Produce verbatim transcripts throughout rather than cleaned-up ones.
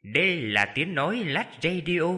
Đây là tiếng nói Lát Radio.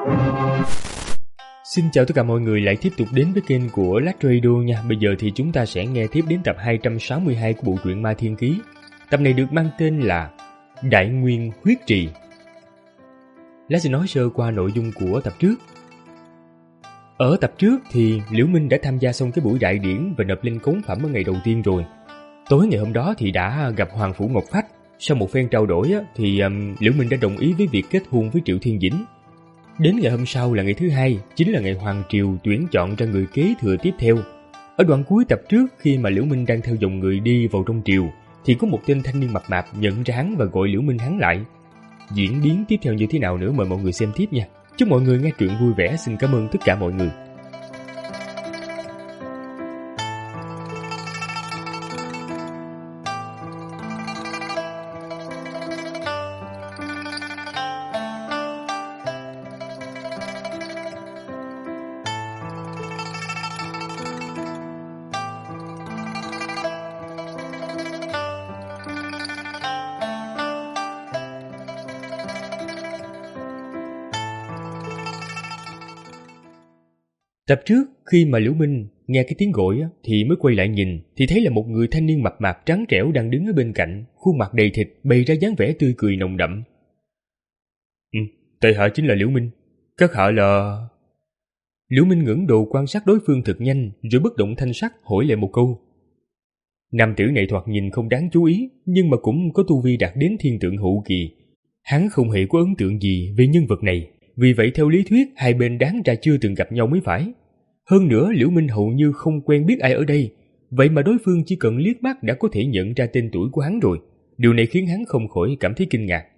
Xin chào tất cả mọi người lại tiếp tục đến với kênh của Lát Radio nha. Bây giờ thì chúng ta sẽ nghe tiếp đến tập hai trăm sáu mươi hai của bộ truyện Ma Thiên Ký. Tập này được mang tên là Đại Nguyên Huyết Trì. Lát sẽ nói sơ qua nội dung của tập trước. Ở tập trước thì Liễu Minh đã tham gia xong cái buổi đại điển và nộp lên cống phẩm ở ngày đầu tiên rồi. Tối ngày hôm đó thì đã gặp Hoàng Phủ Ngọc Phách. Sau một phen trao đổi á, thì um, Liễu Minh đã đồng ý với việc kết hôn với Triệu Thiên Dĩnh. Đến ngày hôm sau là ngày thứ hai, chính là ngày Hoàng Triều tuyển chọn ra người kế thừa tiếp theo. Ở đoạn cuối tập trước, khi mà Liễu Minh đang theo dòng người đi vào trong triều, thì có một tên thanh niên mập mạp nhận ra hắn và gọi Liễu Minh hắn lại. Diễn biến tiếp theo như thế nào nữa mời mọi người xem tiếp nha. Chúc mọi người nghe truyện vui vẻ. Xin cảm ơn tất cả mọi người. Tập trước, khi mà Liễu Minh nghe cái tiếng gọi á, thì mới quay lại nhìn, thì thấy là một người thanh niên mập mạp trắng trẻo đang đứng ở bên cạnh, khuôn mặt đầy thịt, bày ra dáng vẻ tươi cười nồng đậm. Ừ, tại hạ chính là Liễu Minh. Các hạ là... Liễu Minh ngẩng đầu quan sát đối phương thật nhanh, rồi bất động thanh sắc hỏi lại một câu. Nam tử này thoạt nhìn không đáng chú ý, nhưng mà cũng có tu vi đạt đến thiên tượng hậu kỳ. Hắn không hề có ấn tượng gì về nhân vật này. Vì vậy theo lý thuyết hai bên đáng ra chưa từng gặp nhau mới phải. Hơn nữa Liễu Minh hầu như không quen biết ai ở đây. Vậy mà đối phương chỉ cần liếc mắt đã có thể nhận ra tên tuổi của hắn rồi. Điều này khiến hắn không khỏi cảm thấy kinh ngạc.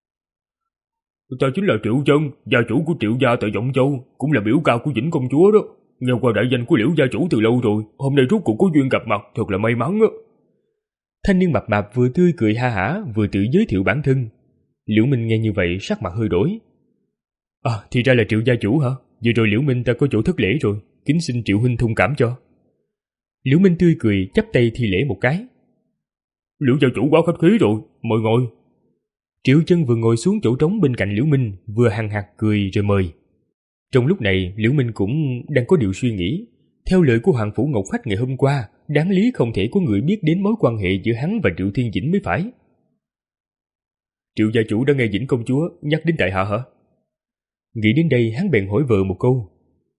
Ta chính là Triệu Chân, gia chủ của Triệu gia tại Vọng Châu, cũng là biểu ca của Vĩnh công chúa đó. Nghe qua đại danh của Liễu gia chủ từ lâu rồi, hôm nay rốt cuộc có duyên gặp mặt, thật là may mắn á. Thanh niên mập mạp vừa tươi cười ha hả, vừa tự giới thiệu bản thân. Liễu Minh nghe như vậy sắc mặt hơi đổi. À, thì ra là Triệu gia chủ hả? Vừa rồi Liễu Minh ta có chỗ thất lễ rồi, kính xin Triệu huynh thông cảm cho. Liễu Minh tươi cười chắp tay thi lễ một cái. Liễu gia chủ quá khách khí rồi, mời ngồi. Triệu Chân vừa ngồi xuống chỗ trống bên cạnh Liễu Minh, vừa hằng hặc cười rồi mời. Trong lúc này Liễu Minh cũng đang có điều suy nghĩ. Theo lời của Hoàng Phủ Ngọc Phách ngày hôm qua, đáng lý không thể có người biết đến mối quan hệ giữa hắn và Triệu Thiên Dĩnh mới phải. Triệu gia chủ đã nghe Vĩnh công chúa nhắc đến tại hạ hả? Nghĩ đến đây hắn bèn hỏi vợ một câu.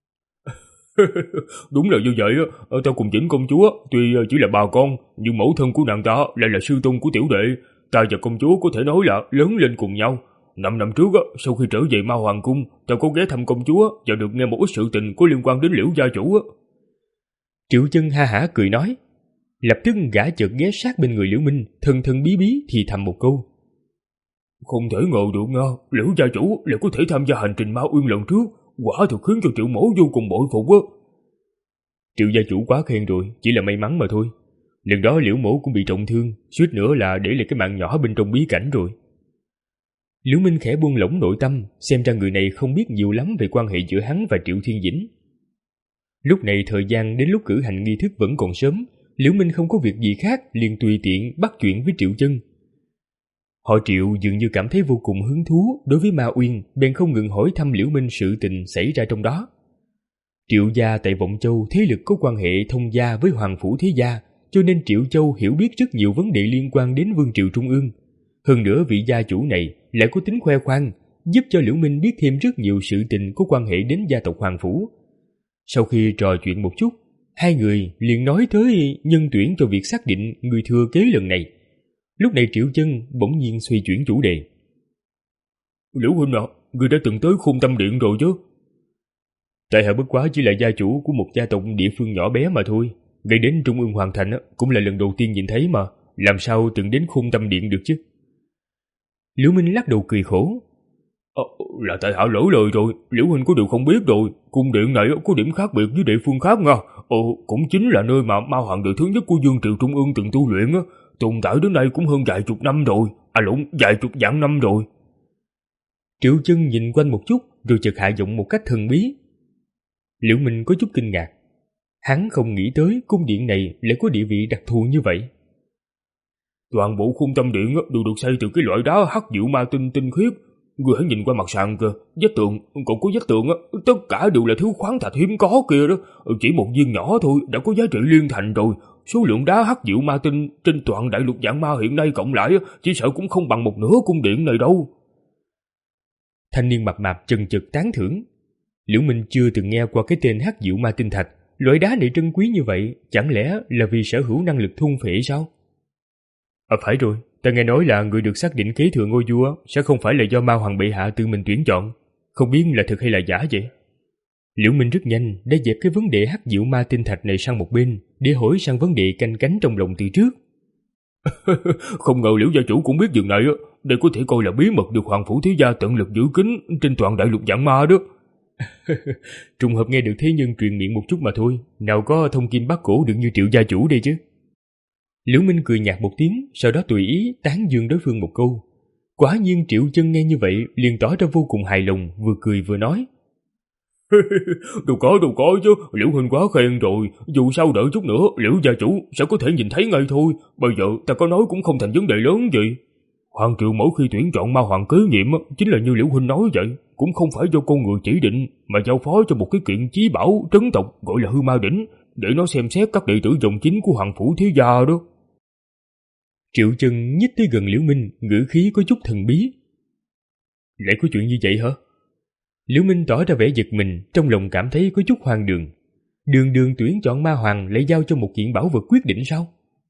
Đúng là như vậy á, ta cùng Vĩnh công chúa tuy chỉ là bà con, nhưng mẫu thân của nàng ta lại là sư tôn của tiểu đệ. Ta và công chúa có thể nói là lớn lên cùng nhau. Năm năm trước á, sau khi trở về Ma Hoàng cung, ta có ghé thăm công chúa và được nghe một ít sự tình có liên quan đến Liễu gia chủ á. Triệu Chân ha hả cười nói. Lập tức gã chợt ghé sát bên người Liễu Minh, thân thân bí bí thì thầm một câu. Không thể ngờ được nha, Liễu gia chủ lại có thể tham gia hành trình Ma Uyên lần trước, quả thực khiến cho Triệu mẫu vô cùng bội phục á. Triệu gia chủ quá khen rồi, chỉ là may mắn mà thôi. Lần đó Liễu mẫu cũng bị trọng thương, suýt nữa là để lại cái mạng nhỏ bên trong bí cảnh rồi. Liễu Minh khẽ buông lỏng nội tâm, xem ra người này không biết nhiều lắm về quan hệ giữa hắn và Triệu Thiên Dĩnh. Lúc này thời gian đến lúc cử hành nghi thức vẫn còn sớm, Liễu Minh không có việc gì khác liền tùy tiện bắt chuyện với Triệu Chân. Họ Triệu dường như cảm thấy vô cùng hứng thú đối với Ma Uyên, bèn không ngừng hỏi thăm Liễu Minh sự tình xảy ra trong đó. Triệu gia tại Vọng Châu thế lực có quan hệ thông gia với Hoàng phủ thế gia, cho nên Triệu Châu hiểu biết rất nhiều vấn đề liên quan đến vương triều trung ương. Hơn nữa vị gia chủ này lại có tính khoe khoang, giúp cho Liễu Minh biết thêm rất nhiều sự tình có quan hệ đến gia tộc Hoàng phủ. Sau khi trò chuyện một chút, hai người liền nói tới nhân tuyển cho việc xác định người thừa kế lần này. Lúc này Triệu Chân bỗng nhiên xoay chuyển chủ đề. Liễu huynh ạ, người đã từng tới Khôn Tâm Điện rồi chứ? Tại hạ bất quá chỉ là gia chủ của một gia tộc địa phương nhỏ bé mà thôi. Ngay đến Trung ương Hoàng Thành cũng là lần đầu tiên nhìn thấy mà, làm sao từng đến Khôn Tâm Điện được chứ? Liễu Minh lắc đầu cười khổ. Ờ, là tại hạ lỡ lời rồi, Liễu huynh có điều không biết rồi, cung điện này có điểm khác biệt với địa phương khác nha. Ờ, cũng chính là nơi mà Ma Hoàng đời thứ nhất của Dương triều Trung ương từng tu luyện á, tồn tại đến nay cũng hơn vài chục năm rồi, à lộn, vài chục vạn năm rồi. Triệu Chân nhìn quanh một chút, rồi chợt hạ giọng một cách thần bí. Liễu Minh có chút kinh ngạc. Hắn không nghĩ tới cung điện này lại có địa vị đặc thù như vậy. Toàn bộ Khôn Tâm Điện đều được xây từ cái loại đá hắc diệu ma tinh tinh khiết, Ngươi hãy nhìn qua mặt sàn kìa, vách tường, còn có vách tường á, tất cả đều là thứ khoáng thạch hiếm có kia đó. Chỉ một viên nhỏ thôi đã có giá trị liên thành rồi. Số lượng đá hắc diệu ma tinh trên toàn đại lục vạn ma hiện nay cộng lại chỉ sợ cũng không bằng một nửa cung điện này đâu. Thanh niên mập mạp chần chừ tán thưởng. Liễu Minh chưa từng nghe qua cái tên hắc diệu ma tinh thạch. Loại đá này trân quý như vậy, chẳng lẽ là vì sở hữu năng lực thôn phệ sao? À phải rồi, ta nghe nói là người được xác định kế thừa ngôi vua sẽ không phải là do ma hoàng bệ hạ tự mình tuyển chọn. Không biết là thực hay là giả vậy? Liễu Minh rất nhanh đã dẹp cái vấn đề hắc diệu ma tinh thạch này sang một bên để hỏi sang vấn đề canh cánh trong lòng từ trước. Không ngờ Liễu gia chủ cũng biết việc này, đây có thể coi là bí mật được Hoàng phủ thế gia tận lực giữ kín trên toàn đại lục vạn ma đó. Trùng hợp nghe được thế nhân truyền miệng một chút mà thôi, nào có thông kim bát cổ được như Triệu gia chủ đây chứ. Liễu Minh cười nhạt một tiếng, sau đó tùy ý tán dương đối phương một câu. Quả nhiên Triệu Chân nghe như vậy liền tỏ ra vô cùng hài lòng, vừa cười vừa nói. Đâu có đâu có chứ, Liễu huynh quá khen rồi, dù sao đợi chút nữa Liễu gia chủ sẽ có thể nhìn thấy ngay thôi, bây giờ ta có nói cũng không thành vấn đề lớn gì. Hoàng triều mỗi khi tuyển chọn ma hoàng kế nhiệm chính là như Liễu huynh nói vậy, cũng không phải do con người chỉ định mà giao phó cho một cái kiện chí bảo trấn tộc gọi là hư ma đỉnh để nó xem xét các đệ tử dòng chính của Hoàng phủ thế gia đó. Triệu Chân nhích tới gần Liễu Minh, ngữ khí có chút thần bí. Lại có chuyện như vậy hả? Liễu Minh tỏ ra vẻ giật mình, trong lòng cảm thấy có chút hoang đường. Đường đường tuyển chọn ma hoàng lại giao cho một kiện bảo vật quyết định sao?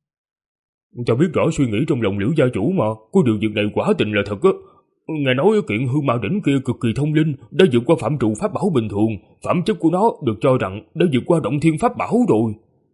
Ta biết rõ suy nghĩ trong lòng Liễu gia chủ mà, có điều việc này quả tình là thật á. Nghe nói kiện hư ma đỉnh kia cực kỳ thông linh, đã vượt qua phạm trụ pháp bảo bình thường, phẩm chất của nó được cho rằng đã vượt qua động thiên pháp bảo rồi.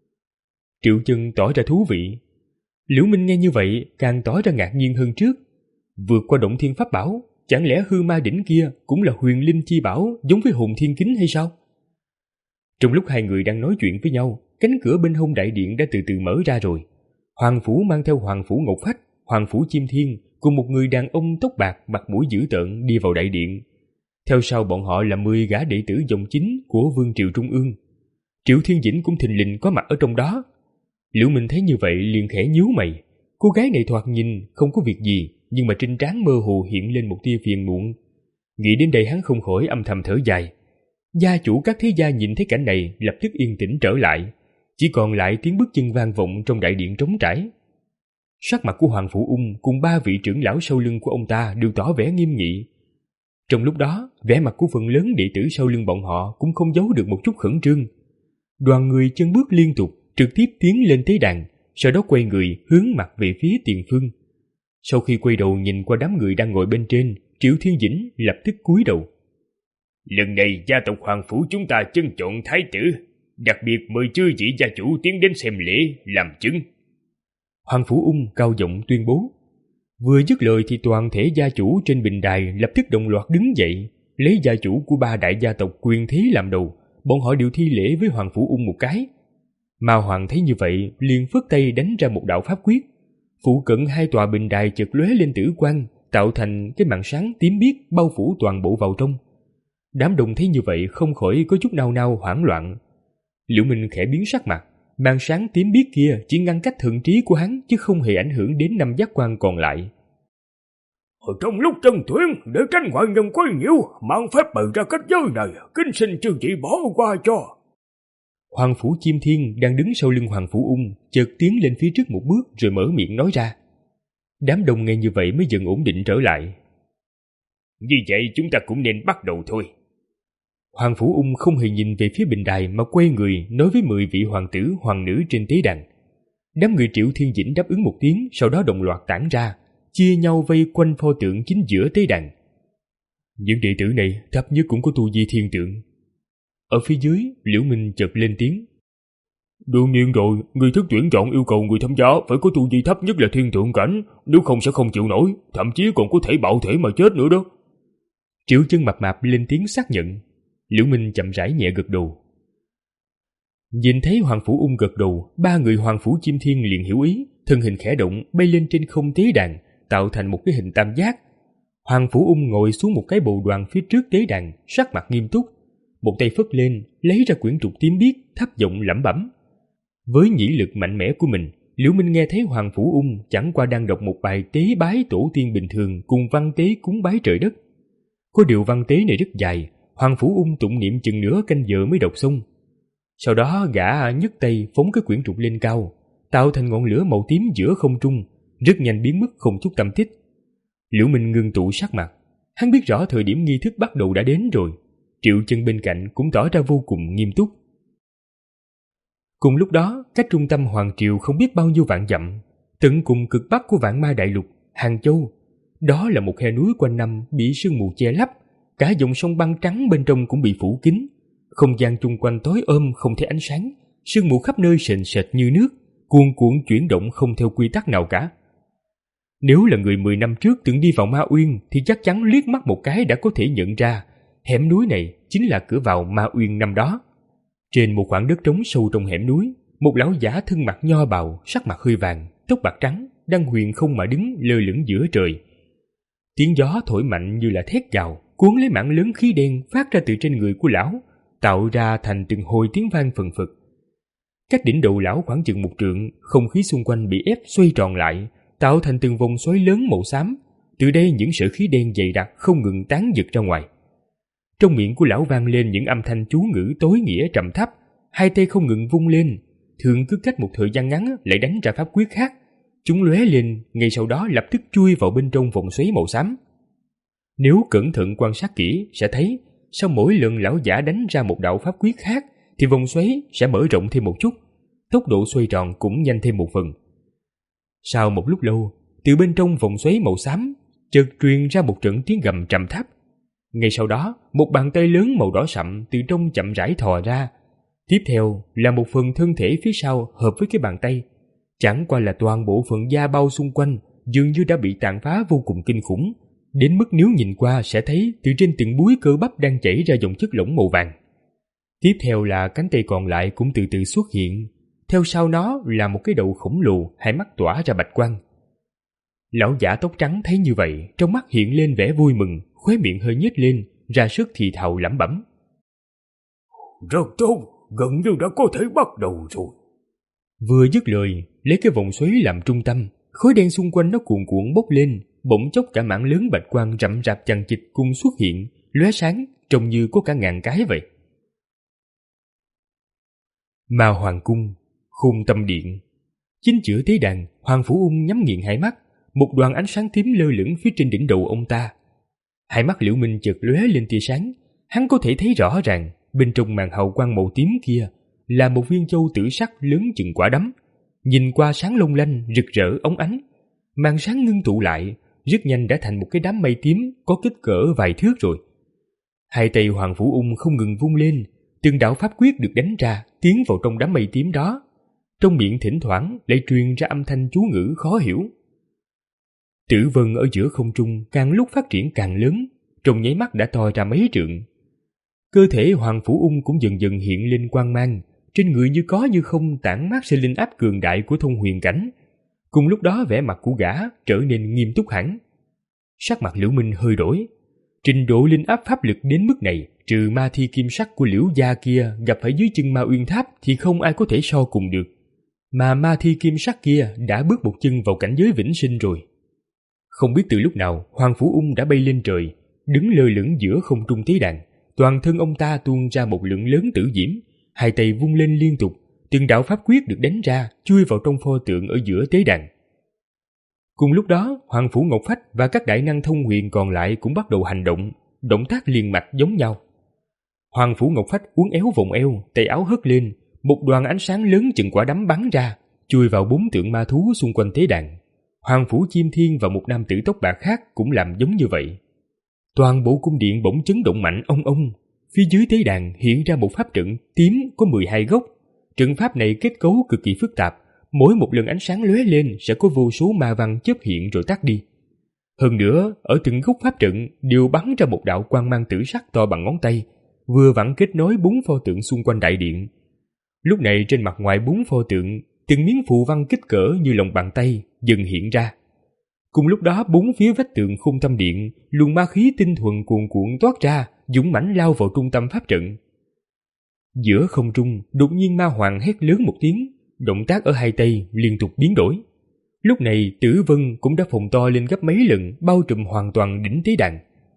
Triệu Chân tỏ ra thú vị. Liễu Minh nghe như vậy càng tỏ ra ngạc nhiên hơn trước. Vượt qua động thiên pháp bảo, chẳng lẽ hư ma đỉnh kia cũng là huyền linh chi bảo giống với hồn thiên kính hay sao? Trong lúc hai người đang nói chuyện với nhau, cánh cửa bên hông đại điện đã từ từ mở ra rồi. Hoàng phủ mang theo Hoàng phủ Ngọc Phách, Hoàng phủ Chim Thiên cùng một người đàn ông tóc bạc mặt mũi dữ tợn đi vào đại điện. Theo sau bọn họ là mười gã đệ tử dòng chính của vương triều trung ương. Triệu Thiên Dĩnh cũng thình lình có mặt ở trong đó. Liễu Minh thấy như vậy liền khẽ nhíu mày. Cô gái này thoạt nhìn không có việc gì, nhưng mà trên trán mơ hồ hiện lên một tia phiền muộn. Nghĩ đến đây hắn không khỏi âm thầm thở dài. Gia chủ các thế gia nhìn thấy cảnh này lập tức yên tĩnh trở lại, chỉ còn lại tiếng bước chân vang vọng trong đại điện trống trải. Sắc mặt của Hoàng phủ Ung cùng ba vị trưởng lão sau lưng của ông ta đều tỏ vẻ nghiêm nghị. Trong lúc đó, vẻ mặt của phần lớn đệ tử sau lưng bọn họ cũng không giấu được một chút khẩn trương. Đoàn người chân bước liên tục, trực tiếp tiến lên tế đàn, sau đó quay người hướng mặt về phía tiền phương. Sau khi quay đầu nhìn qua đám người đang ngồi bên trên, Triệu Thiên Dĩnh lập tức cúi đầu. Lần này gia tộc Hoàng phủ chúng ta trân trọng thái tử, đặc biệt mời chư vị gia chủ tiến đến xem lễ, làm chứng. Hoàng phủ Ung cao giọng tuyên bố. Vừa dứt lời thì toàn thể gia chủ trên bình đài lập tức đồng loạt đứng dậy, lấy gia chủ của ba đại gia tộc quyền thế làm đầu, bọn họ đều thi lễ với Hoàng phủ Ung một cái. Ma Hoàng thấy như vậy liền phất tay đánh ra một đạo pháp quyết. Phụ cận hai tòa bình đài chợt lóe lên tử quang, tạo thành cái màn sáng tím biếc bao phủ toàn bộ vào trong. Đám đông thấy như vậy không khỏi có chút nao nao hoảng loạn. Liễu Minh khẽ biến sắc mặt, màn sáng tím biếc kia chỉ ngăn cách thần trí của hắn chứ không hề ảnh hưởng đến năm giác quan còn lại. Ở trong lúc chân tuyển để tránh ngoại nhân quấy nhiễu, mang phép bày ra cách giới này, kính xin chư vị bỏ qua cho. Hoàng phủ Chim Thiên đang đứng sau lưng Hoàng phủ Ung chợt tiến lên phía trước một bước rồi mở miệng nói ra. Đám đông nghe như vậy mới dần ổn định trở lại. Như vậy chúng ta cũng nên bắt đầu thôi. Hoàng phủ Ung không hề nhìn về phía bình đài mà quay người nói với mười vị hoàng tử hoàng nữ trên tế đàn. Đám người Triệu Thiên Dĩnh đáp ứng một tiếng, sau đó đồng loạt tản ra, chia nhau vây quanh pho tượng chính giữa tế đàn. Những đệ tử này thấp nhất cũng có tu vi thiên tượng. Ở phía dưới, Liễu Minh chợt lên tiếng. Đương nhiên rồi, người thức tuyển chọn yêu cầu người tham gia phải có tu vi thấp nhất là thiên tượng cảnh, nếu không sẽ không chịu nổi, thậm chí còn có thể bạo thể mà chết nữa đó. Triệu Chân mập mạp lên tiếng xác nhận. Liễu Minh chậm rãi nhẹ gật đầu. Nhìn thấy Hoàng phủ Ung gật đầu, ba người Hoàng phủ Chim Thiên liền hiểu ý, thân hình khẽ động bay lên trên không tế đàn, tạo thành một cái hình tam giác. Hoàng phủ Ung ngồi xuống một cái bồ đoàn phía trước tế đàn, sắc mặt nghiêm túc, một tay phất lên lấy ra quyển trục tím biếc, thấp giọng lẩm bẩm. Với nhĩ lực mạnh mẽ của mình, Liễu Minh nghe thấy Hoàng phủ Ung chẳng qua đang đọc một bài tế bái tổ tiên bình thường cùng văn tế cúng bái trời đất. Có điều văn tế này rất dài, Hoàng Phủ Ung tụng niệm chừng nửa canh giờ mới đọc xong. Sau đó gã nhấc tay phóng cái quyển trục lên cao, tạo thành ngọn lửa màu tím giữa không trung, rất nhanh biến mất không chút tăm tích. Liễu Minh ngưng tụ sắc mặt, hắn biết rõ thời điểm nghi thức bắt đầu đã đến rồi. Triệu Chân bên cạnh cũng tỏ ra vô cùng nghiêm túc. Cùng lúc đó, cách trung tâm hoàng triều không biết bao nhiêu vạn dặm, tận cùng cực bắc của Vạn Ma Đại Lục, Hàng Châu, đó là một khe núi quanh năm bị sương mù che lấp, cả dòng sông băng trắng bên trong cũng bị phủ kín, không gian chung quanh tối ôm không thấy ánh sáng, sương mù khắp nơi sền sệt như nước, cuồn cuộn chuyển động không theo quy tắc nào cả. Nếu là người mười năm trước từng đi vào Ma Uyên thì chắc chắn liếc mắt một cái đã có thể nhận ra hẻm núi này chính là cửa vào Ma Uyên năm đó. Trên một khoảng đất trống sâu trong hẻm núi, một lão giả thân mặc nho bào, sắc mặt hơi vàng, tóc bạc trắng, đang huyền không mà đứng lơ lửng giữa trời. Tiếng gió thổi mạnh như là thét gào, cuốn lấy mảng lớn khí đen phát ra từ trên người của lão, tạo ra thành từng hồi tiếng vang phần phật. Cách đỉnh đầu lão khoảng chừng một trượng, không khí xung quanh bị ép xoay tròn lại, tạo thành từng vòng xoáy lớn màu xám. Từ đây những sợi khí đen dày đặc không ngừng tán giật ra ngoài. Trong miệng của lão vang lên những âm thanh chú ngữ tối nghĩa trầm thấp, hai tay không ngừng vung lên, thường cứ cách một thời gian ngắn lại đánh ra pháp quyết khác. Chúng lóe lên, ngay sau đó lập tức chui vào bên trong vòng xoáy màu xám. Nếu cẩn thận quan sát kỹ sẽ thấy, sau mỗi lần lão giả đánh ra một đạo pháp quyết khác thì vòng xoáy sẽ mở rộng thêm một chút, tốc độ xoay tròn cũng nhanh thêm một phần. Sau một lúc lâu, từ bên trong vòng xoáy màu xám chợt truyền ra một trận tiếng gầm trầm thấp. Ngay sau đó, một bàn tay lớn màu đỏ sậm từ trong chậm rãi thò ra. Tiếp theo là một phần thân thể phía sau hợp với cái bàn tay. Chẳng qua là toàn bộ phần da bao xung quanh dường như đã bị tàn phá vô cùng kinh khủng, đến mức nếu nhìn qua sẽ thấy từ trên từng búi cơ bắp đang chảy ra dòng chất lỏng màu vàng. Tiếp theo là cánh tay còn lại cũng từ từ xuất hiện, theo sau nó là một cái đầu khổng lồ, hai mắt tỏa ra bạch quang. Lão giả tóc trắng thấy như vậy, trong mắt hiện lên vẻ vui mừng, khóe miệng hơi nhếch lên, ra sức thì thào lẩm bẩm: Rất tốt, gần như đã có thể bắt đầu rồi. Vừa dứt lời, lấy cái vòng xoáy làm trung tâm, khói đen xung quanh nó cuồn cuộn bốc lên, bỗng chốc cả mảng lớn bạch quang rậm rạp chằng chịt cùng xuất hiện, lóe sáng, trông như có cả ngàn cái vậy. Ma Hoàng Cung, Khôn Tâm Điện. Chính giữa tế đàn, Hoàng Phủ Ung nhắm nghiền hai mắt, một đoàn ánh sáng tím lơ lửng phía trên đỉnh đầu ông ta. Hai mắt Liễu Minh chợt lóe lên tia sáng, hắn có thể thấy rõ ràng bên trong màn hào quang màu tím kia là một viên châu tử sắc lớn chừng quả đấm, nhìn qua sáng long lanh, rực rỡ óng ánh. Màn sáng ngưng tụ lại, rất nhanh đã thành một cái đám mây tím có kích cỡ vài thước rồi. Hai tay Hoàng Phủ Ung không ngừng vung lên, từng đạo pháp quyết được đánh ra tiến vào trong đám mây tím đó. Trong miệng thỉnh thoảng lại truyền ra âm thanh chú ngữ khó hiểu. Tử vân ở giữa không trung càng lúc phát triển càng lớn, trong nháy mắt đã to ra mấy trượng. Cơ thể Hoàng Phủ Ung cũng dần dần hiện lên quang mang, trên người như có như không tản mát sự linh áp cường đại của thông huyền cảnh. Cùng lúc đó vẻ mặt của gã trở nên nghiêm túc hẳn. Sắc mặt Liễu Minh hơi đổi. Trình độ linh áp pháp lực đến mức này, trừ ma thi kim sắc của Liễu gia kia gặp phải dưới chân Ma Uyên Tháp thì không ai có thể so cùng được. Mà ma thi kim sắc kia đã bước một chân vào cảnh giới vĩnh sinh rồi. Không biết từ lúc nào, Hoàng Phủ Ung đã bay lên trời, đứng lơ lửng giữa không trung tế đàn. Toàn thân ông ta tuôn ra một lượng lớn tử diễm, hai tay vung lên liên tục, từng đạo pháp quyết được đánh ra chui vào trong pho tượng ở giữa tế đàn. Cùng lúc đó, Hoàng Phủ Ngọc Phách và các đại năng thông huyền còn lại cũng bắt đầu hành động, động tác liền mạch giống nhau. Hoàng Phủ Ngọc Phách uốn éo vòng eo, tay áo hất lên, một đoàn ánh sáng lớn chừng quả đấm bắn ra, chui vào bốn tượng ma thú xung quanh tế đàn. Hoàng Phủ Chim Thiên và một nam tử tóc bạc khác cũng làm giống như vậy. Toàn bộ cung điện bỗng chấn động mạnh ong ong. Phía dưới tế đàn hiện ra một pháp trận tím có mười hai góc. Trận pháp này kết cấu cực kỳ phức tạp, mỗi một lần ánh sáng lóe lên sẽ có vô số ma văn chớp hiện rồi tắt đi. Hơn nữa, ở từng góc pháp trận đều bắn ra một đạo quang mang tử sắc to bằng ngón tay, vừa vặn kết nối bốn pho tượng xung quanh đại điện. Lúc này trên mặt ngoài bốn pho tượng, từng miếng phù văn kích cỡ như lòng bàn tay dần hiện ra. Cùng lúc đó, bốn phía vách tường Khôn Tâm Điện, luồng ma khí tinh thuần cuồn cuộn toát ra, dũng mãnh lao vào trung tâm pháp trận. Giữa không trung, đột nhiên ma hoàng hét lớn một tiếng, động tác ở hai tay liên tục biến đổi. Lúc này, Tử Vân cũng đã phồng to lên gấp mấy lần, bao trùm hoàn toàn đỉnh tế đàn.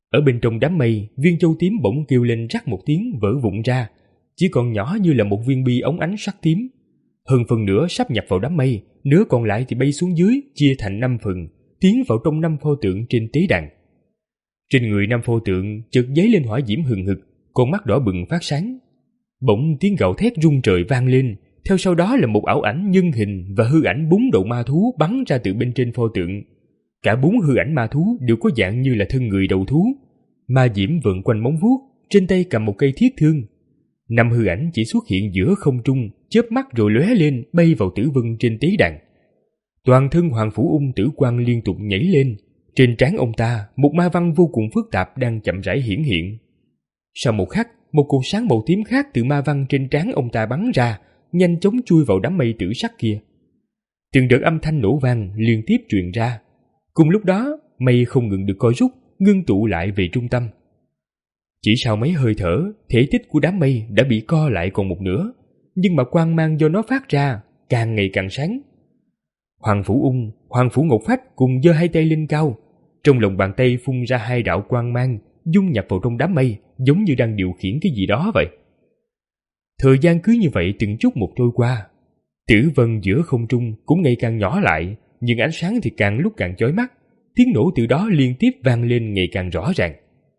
Ở bên trong đám mây, viên châu tím bỗng kêu lên rắc một tiếng vỡ vụn ra, chỉ còn nhỏ như là một viên bi óng ánh sắc tím. Hơn phần nửa sắp nhập vào đám mây, nửa còn lại thì bay xuống dưới, chia thành năm phần, tiến vào trong năm pho tượng trên tế đàn. Trên người năm pho tượng chợt dấy lên hỏa diễm hừng hực, con mắt đỏ bừng phát sáng. Bỗng tiếng gào thét rung trời vang lên, theo sau đó là một ảo ảnh nhân hình và hư ảnh bốn đầu ma thú bắn ra từ bên trên pho tượng. Cả bốn hư ảnh ma thú đều có dạng như là thân người đầu thú. Ma diễm vợn quanh móng vuốt, trên tay cầm một cây thiết thương. Năm hư ảnh chỉ xuất hiện giữa không trung, chớp mắt rồi lóe lên bay vào tử vân trên tế đàn. Toàn thân Hoàng Phủ Ung tử quang liên tục nhảy lên, trên trán ông ta một ma văn vô cùng phức tạp đang chậm rãi hiển hiện. Sau một khắc, một cột sáng màu tím khác từ ma văn trên trán ông ta bắn ra, nhanh chóng chui vào đám mây tử sắc kia. Từng đợt âm thanh nổ vang liên tiếp truyền ra. Cùng lúc đó, mây không ngừng được co rút, ngưng tụ lại về trung tâm. Chỉ sau mấy hơi thở, thể tích của đám mây đã bị co lại còn một nửa, nhưng mà quang mang do nó phát ra càng ngày càng sáng. Hoàng Phủ Ung, Hoàng Phủ Ngọc Phách cùng giơ hai tay lên cao, trong lòng bàn tay phun ra hai đạo quang mang, dung nhập vào trong đám mây, giống như đang điều khiển cái gì đó vậy. Thời gian cứ như vậy từng chút một trôi qua. Tử vân giữa không trung cũng ngày càng nhỏ lại, nhưng ánh sáng thì càng lúc càng chói mắt, tiếng nổ từ đó liên tiếp vang lên ngày càng rõ ràng.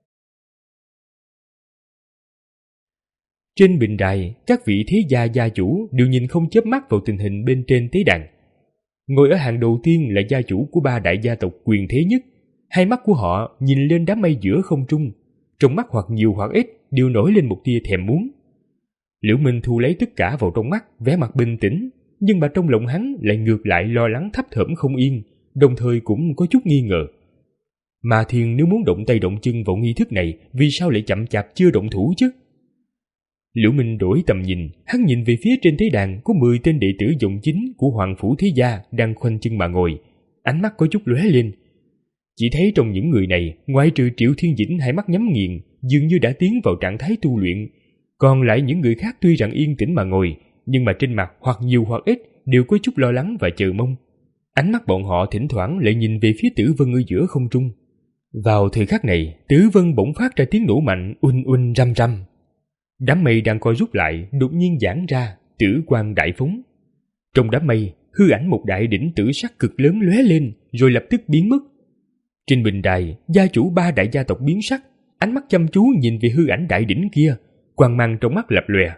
Trên bình đài, các vị thế gia gia chủ đều nhìn không chớp mắt vào tình hình bên trên tế đàn. Ngồi ở hàng đầu tiên là gia chủ của ba đại gia tộc quyền thế nhất. Hai mắt của họ nhìn lên đám mây giữa không trung, trong mắt hoặc nhiều hoặc ít đều nổi lên một tia thèm muốn. Liễu Minh thu lấy tất cả vào trong mắt, vẻ mặt bình tĩnh, nhưng mà trong lòng hắn lại ngược lại lo lắng thấp thởm không yên, đồng thời cũng có chút nghi ngờ. Mà Thiên nếu muốn động tay động chân vào nghi thức này, vì sao lại chậm chạp chưa động thủ chứ? Liễu Minh đổi tầm nhìn, hắn nhìn về phía trên tế đàn có mười tên đệ tử dòng chính của Hoàng Phủ Thế Gia đang khoanh chân mà ngồi, ánh mắt có chút lóe lên. Chỉ thấy trong những người này, ngoại trừ Triệu Thiên Dĩnh hai mắt nhắm nghiền, dường như đã tiến vào trạng thái tu luyện, còn lại những người khác tuy rằng yên tĩnh mà ngồi, nhưng mà trên mặt hoặc nhiều hoặc ít đều có chút lo lắng và chờ mong. Ánh mắt bọn họ thỉnh thoảng lại nhìn về phía Tử Vân ở giữa không trung. Vào thời khắc này, Tử Vân bỗng phát ra tiếng nổ mạnh uỳnh uỳnh răm răm. Đám mây đang co rút lại đột nhiên giãn ra, tử quang đại phóng. Trong đám mây, hư ảnh một đại đỉnh tử sắc cực lớn lóe lên rồi lập tức biến mất. Trên bình đài, gia chủ ba đại gia tộc biến sắc, ánh mắt chăm chú nhìn về hư ảnh đại đỉnh kia, quang mang trong mắt lập lòe.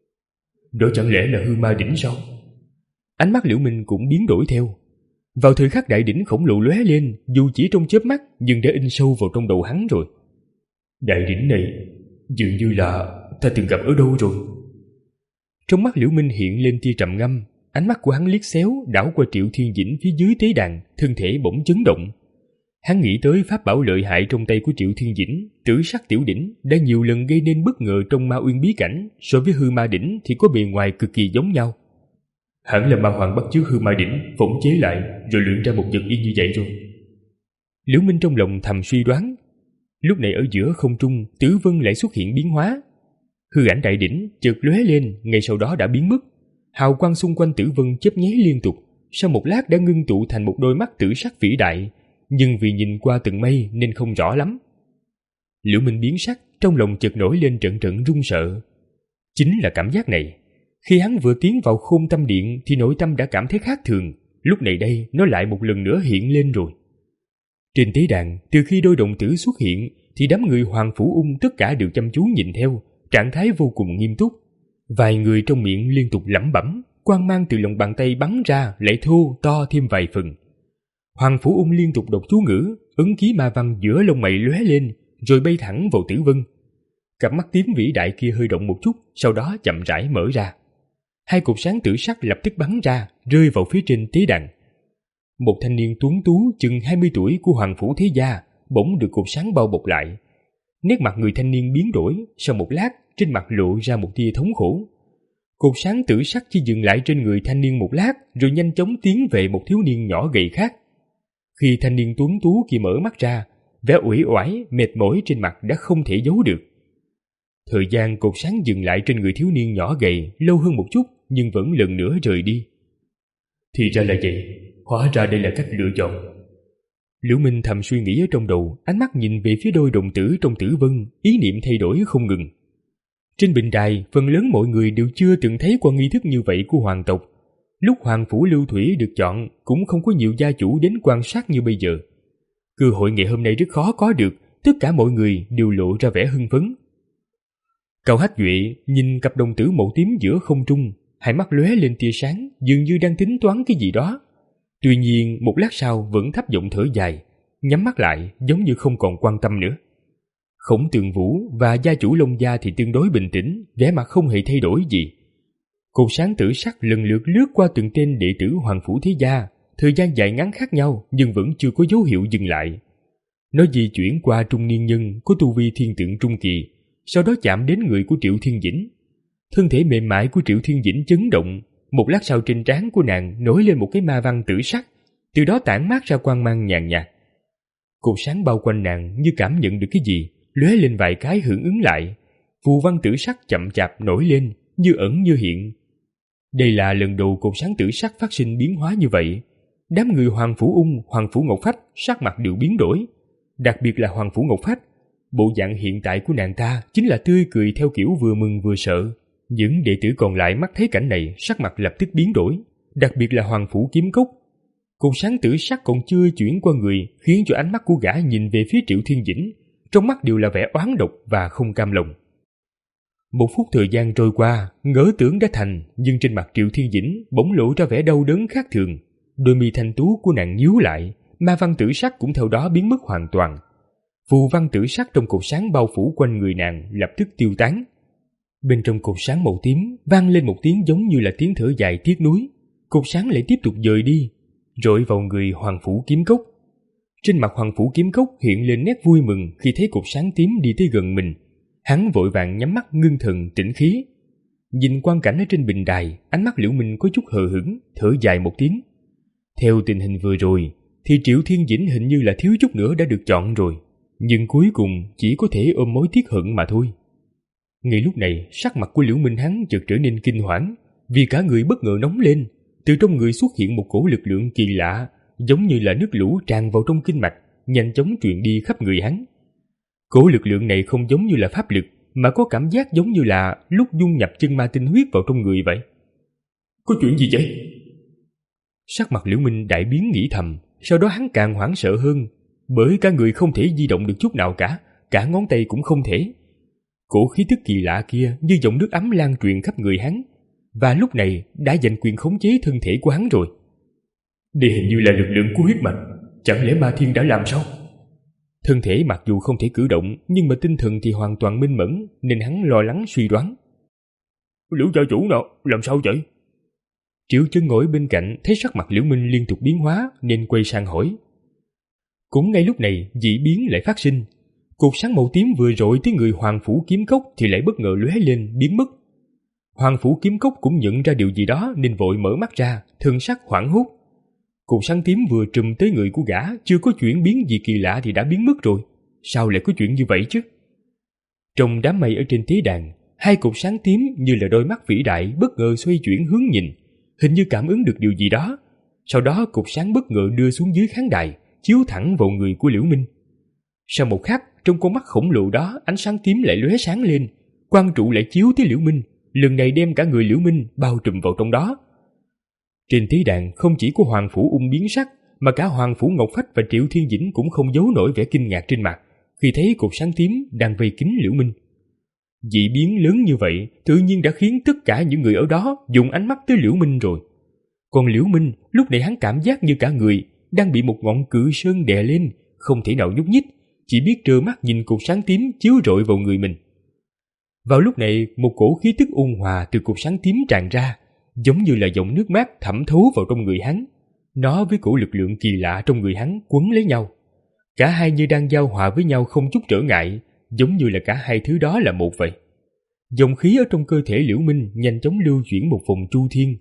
Đó chẳng lẽ là hư ma đỉnh sao? Ánh mắt Liễu Minh cũng biến đổi theo. Vào thời khắc đại đỉnh khổng lồ lóe lên, dù chỉ trong chớp mắt nhưng đã in sâu vào trong đầu hắn rồi. Đại đỉnh này dường như là ta từng gặp ở đâu rồi. Trong mắt Liễu Minh hiện lên tia trầm ngâm, ánh mắt của hắn liếc xéo đảo qua Triệu Thiên Dĩnh phía dưới tế đàn, thân thể bỗng chấn động. Hắn nghĩ tới pháp bảo lợi hại trong tay của Triệu Thiên Dĩnh, tử sắc tiểu đỉnh đã nhiều lần gây nên bất ngờ trong Ma Uyên bí cảnh, so với hư ma đỉnh thì có bề ngoài cực kỳ giống nhau. Hẳn là ma hoàng bắt chước hư ma đỉnh, phỏng chế lại rồi luyện ra một vật y như vậy rồi. Liễu Minh trong lòng thầm suy đoán. Lúc này ở giữa không trung, Tử Vân lại xuất hiện biến hóa. Hư ảnh đại đỉnh chợt lóe lên, ngay sau đó đã biến mất. Hào quang xung quanh Tử Vân chớp nháy liên tục, sau một lát đã ngưng tụ thành một đôi mắt tử sắc vĩ đại, nhưng vì nhìn qua tầng mây nên không rõ lắm. Liễu Minh biến sắc, trong lòng chợt nổi lên trận trận run sợ. Chính là cảm giác này, khi hắn vừa tiến vào Khôn Tâm Điện thì nội tâm đã cảm thấy khác thường, lúc này đây nó lại một lần nữa hiện lên rồi. Trên tế đàn, từ khi đôi đồng tử xuất hiện thì đám người Hoàng Phủ Ung tất cả đều chăm chú nhìn theo, trạng thái vô cùng nghiêm túc. Vài người trong miệng liên tục lẩm bẩm, quang mang từ lòng bàn tay bắn ra lại thô to thêm vài phần. Hoàng Phủ Ung liên tục đọc chú ngữ, ấn ký ma văn giữa lông mày lóe lên, rồi bay thẳng vào Tử Vân. Cặp mắt tím vĩ đại kia hơi động một chút, sau đó chậm rãi mở ra. Hai cột sáng tử sắc lập tức bắn ra, rơi vào phía trên tế đàn. Một thanh niên tuấn tú chừng hai mươi tuổi của Hoàng Phủ Thế Gia bỗng được cột sáng bao bọc lại. Nét mặt người thanh niên biến đổi, sau một lát trên mặt lộ ra một tia thống khổ. Cột sáng tử sắc chỉ dừng lại trên người thanh niên một lát, rồi nhanh chóng tiến về một thiếu niên nhỏ gầy khác. Khi thanh niên tuấn tú kia mở mắt ra, vẻ uể oải, mệt mỏi trên mặt đã không thể giấu được. Thời gian cột sáng dừng lại trên người thiếu niên nhỏ gầy lâu hơn một chút, nhưng vẫn lần nữa rời đi. Thì ra là vậy, hóa ra đây là cách lựa chọn. Liễu Minh thầm suy nghĩ ở trong đầu, ánh mắt nhìn về phía đôi đồng tử trong tử vân, ý niệm thay đổi không ngừng. Trên bình đài, phần lớn mọi người đều chưa từng thấy qua nghi thức như vậy của hoàng tộc. Lúc Hoàng Phủ Lưu Thủy được chọn, cũng không có nhiều gia chủ đến quan sát như bây giờ. Cơ hội ngày hôm nay rất khó có được, tất cả mọi người đều lộ ra vẻ hưng phấn. Cao Hách Duệ nhìn cặp đồng tử màu tím giữa không trung, hai mắt lóe lên tia sáng, dường như đang tính toán cái gì đó. Tuy nhiên, một lát sau vẫn thấp giọng thở dài, nhắm mắt lại giống như không còn quan tâm nữa. Khổng Tường Vũ và gia chủ Long Gia thì tương đối bình tĩnh, vẻ mặt không hề thay đổi gì. Cột sáng tử sắc lần lượt lướt qua từng tên đệ tử Hoàng Phủ Thế Gia, thời gian dài ngắn khác nhau nhưng vẫn chưa có dấu hiệu dừng lại. Nó di chuyển qua trung niên nhân có tu vi thiên tượng trung kỳ, sau đó chạm đến người của Triệu Thiên Dĩnh. Thân thể mềm mại của Triệu Thiên Dĩnh chấn động, một lát sau trên trán của nàng nổi lên một cái ma văn tử sắc, từ đó tản mát ra quang mang nhàn nhạt. Cột sáng bao quanh nàng như cảm nhận được cái gì, lóe lên vài cái hưởng ứng lại. Phù văn tử sắc chậm chạp nổi lên, như ẩn như hiện. Đây là lần đầu cột sáng tử sắc phát sinh biến hóa như vậy. Đám người Hoàng Phủ Ung, Hoàng Phủ Ngọc Phách sắc mặt đều biến đổi. Đặc biệt là Hoàng Phủ Ngọc Phách, bộ dạng hiện tại của nàng ta chính là tươi cười theo kiểu vừa mừng vừa sợ. Những đệ tử còn lại mắt thấy cảnh này sắc mặt lập tức biến đổi, đặc biệt là Hoàng Phủ Kiếm Cốc. Cột sáng tử sắc còn chưa chuyển qua người, khiến cho ánh mắt của gã nhìn về phía Triệu Thiên Dĩnh, trong mắt đều là vẻ oán độc và không cam lòng. Một phút thời gian trôi qua, ngỡ tưởng đã thành, nhưng trên mặt Triệu Thiên Dĩnh bỗng lộ ra vẻ đau đớn khác thường. Đôi mi thanh tú của nàng nhíu lại, ma văn tử sắc cũng theo đó biến mất hoàn toàn. Phù văn tử sắc trong cột sáng bao phủ quanh người nàng lập tức tiêu tán. Bên trong cột sáng màu tím vang lên một tiếng giống như là tiếng thở dài tiếc nuối. Cột sáng lại tiếp tục dời đi, rọi vào người Hoàng Phủ Kiếm Cốc. Trên mặt Hoàng Phủ Kiếm Cốc hiện lên nét vui mừng khi thấy cột sáng tím đi tới gần mình. Hắn vội vàng nhắm mắt ngưng thần tĩnh khí. Nhìn quang cảnh ở trên bình đài, ánh mắt Liễu Minh có chút hờ hững, thở dài một tiếng. Theo tình hình vừa rồi, thì Triệu Thiên Dĩnh hình như là thiếu chút nữa đã được chọn rồi, nhưng cuối cùng chỉ có thể ôm mối tiếc hận mà thôi. Ngay lúc này, sắc mặt của Liễu Minh hắn chợt trở nên kinh hoảng, vì cả người bất ngờ nóng lên. Từ trong người xuất hiện một cổ lực lượng kỳ lạ, giống như là nước lũ tràn vào trong kinh mạch, nhanh chóng truyền đi khắp người hắn. Cổ lực lượng này không giống như là pháp lực, mà có cảm giác giống như là lúc dung nhập chân ma tinh huyết vào trong người vậy. Có chuyện gì vậy? Sắc mặt Liễu Minh đại biến nghĩ thầm, sau đó hắn càng hoảng sợ hơn, bởi cả người không thể di động được chút nào cả, cả ngón tay cũng không thể. Cổ khí tức kỳ lạ kia như dòng nước ấm lan truyền khắp người hắn, và lúc này đã giành quyền khống chế thân thể của hắn rồi. Đây hình như là lực lượng của huyết mạch, chẳng lẽ Ma Thiên đã làm sao? Thân thể mặc dù không thể cử động, nhưng mà tinh thần thì hoàn toàn minh mẫn, nên hắn lo lắng suy đoán. Liễu gia chủ nào, làm sao vậy? Triệu Chân ngồi bên cạnh thấy sắc mặt Liễu Minh liên tục biến hóa nên quay sang hỏi. Cũng ngay lúc này dị biến lại phát sinh. Cột sáng màu tím vừa rọi tới người Hoàng Phủ Kiếm Cốc thì lại bất ngờ lóe lên biến mất. Hoàng Phủ Kiếm Cốc cũng nhận ra điều gì đó nên vội mở mắt ra, thân sắc hoảng hốt. Cột sáng tím vừa trùm tới người của gã chưa có chuyển biến gì kỳ lạ thì đã biến mất rồi. Sao lại có chuyện như vậy chứ? Trong đám mây ở trên tế đàn, hai cột sáng tím như là đôi mắt vĩ đại bất ngờ xoay chuyển hướng nhìn, hình như cảm ứng được điều gì đó. Sau đó cột sáng bất ngờ đưa xuống dưới khán đài, chiếu thẳng vào người của Liễu Minh. Sau một khắc, trong con mắt khổng lồ đó ánh sáng tím lại lóe sáng lên, quang trụ lại chiếu tới Liễu Minh, lần này đem cả người Liễu Minh bao trùm vào trong đó. Trên tế đàn không chỉ có Hoàng Phủ Ung biến sắc, mà cả Hoàng Phủ Ngọc Phách và Triệu Thiên Dĩnh cũng không giấu nổi vẻ kinh ngạc trên mặt khi thấy cột sáng tím đang vây kín Liễu Minh. Dị biến lớn như vậy tự nhiên đã khiến tất cả những người ở đó dùng ánh mắt tới Liễu Minh rồi. Còn Liễu Minh lúc này hắn cảm giác như cả người đang bị một ngọn cự sơn đè lên, không thể nào nhúc nhích, chỉ biết trơ mắt nhìn cột sáng tím chiếu rọi vào người mình. Vào lúc này, một cổ khí tức ôn hòa từ cột sáng tím tràn ra, giống như là dòng nước mát thẩm thấu vào trong người hắn. Nó với cổ lực lượng kỳ lạ trong người hắn quấn lấy nhau. Cả hai như đang giao hòa với nhau không chút trở ngại, giống như là cả hai thứ đó là một vậy. Dòng khí ở trong cơ thể Liễu Minh nhanh chóng lưu chuyển một vòng chu thiên.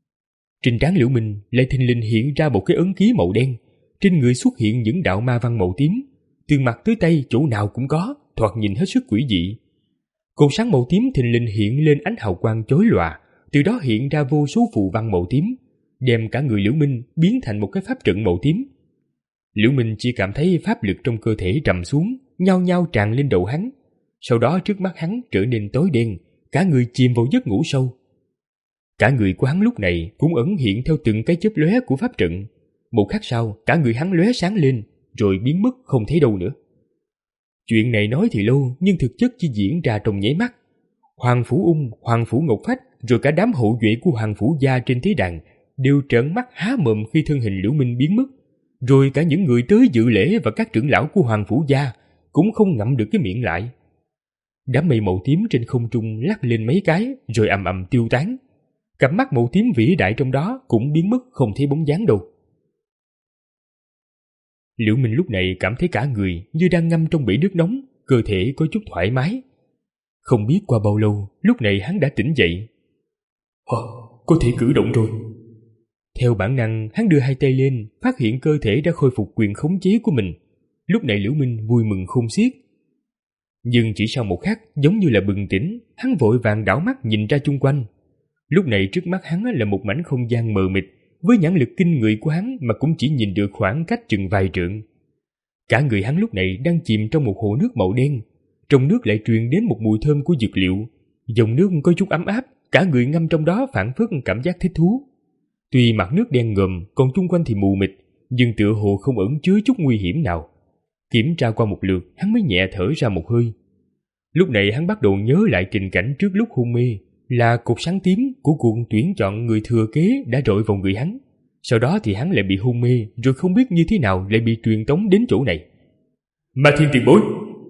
Trên trán Liễu Minh lại thình lình hiện ra một cái ấn ký màu đen, trên người xuất hiện những đạo ma văn màu tím, từ mặt tới tay chỗ nào cũng có, thoạt nhìn hết sức quỷ dị. Cột sáng màu tím thình lình hiện lên ánh hào quang chói lòa, từ đó hiện ra vô số phù văn màu tím, đem cả người Liễu Minh biến thành một cái pháp trận màu tím. Liễu Minh chỉ cảm thấy pháp lực trong cơ thể trầm xuống, nhao nhao tràn lên đầu hắn. Sau đó trước mắt hắn trở nên tối đen, cả người chìm vào giấc ngủ sâu. Cả người của hắn lúc này cũng ẩn hiện theo từng cái chớp lóe của pháp trận. Một khắc sau, cả người hắn lóe sáng lên, rồi biến mất không thấy đâu nữa. Chuyện này nói thì lâu, nhưng thực chất chỉ diễn ra trong nháy mắt. Hoàng Phủ Ung, Hoàng Phủ Ngọc Phách, rồi cả đám hậu duệ của Hoàng Phủ gia trên thế đàn đều trợn mắt há mồm khi thân hình Liễu Minh biến mất. Rồi cả những người tới dự lễ và các trưởng lão của Hoàng Phủ gia cũng không ngậm được cái miệng lại. Đám mây màu tím trên không trung lắc lên mấy cái, rồi ầm ầm tiêu tán. Cặp mắt màu tím vĩ đại trong đó cũng biến mất không thấy bóng dáng đâu. Liễu Minh lúc này cảm thấy cả người như đang ngâm trong bể nước nóng, cơ thể có chút thoải mái. Không biết qua bao lâu, lúc này hắn đã tỉnh dậy. Hả, có thể cử động rồi. Theo bản năng, hắn đưa hai tay lên, phát hiện cơ thể đã khôi phục quyền khống chế của mình. Lúc này Liễu Minh vui mừng khôn xiết. Nhưng chỉ sau một khắc, giống như là bừng tỉnh, hắn vội vàng đảo mắt nhìn ra chung quanh. Lúc này trước mắt hắn là một mảnh không gian mờ mịt, với nhãn lực kinh người của hắn mà cũng chỉ nhìn được khoảng cách chừng vài trượng. Cả người hắn lúc này đang chìm trong một hồ nước màu đen, trong nước lại truyền đến một mùi thơm của dược liệu. Dòng nước có chút ấm áp, cả người ngâm trong đó phảng phất cảm giác thích thú. Tuy mặt nước đen ngòm, còn chung quanh thì mù mịt, nhưng tựa hồ không ẩn chứa chút nguy hiểm nào. Kiểm tra qua một lượt, hắn mới nhẹ thở ra một hơi. Lúc này hắn bắt đầu nhớ lại tình cảnh trước lúc hôn mê, là cột sáng tím của cuộc tuyển chọn người thừa kế đã rọi vào người hắn. Sau đó thì hắn lại bị hôn mê, rồi không biết như thế nào lại bị truyền tống đến chỗ này. Ma Thiên tiền bối!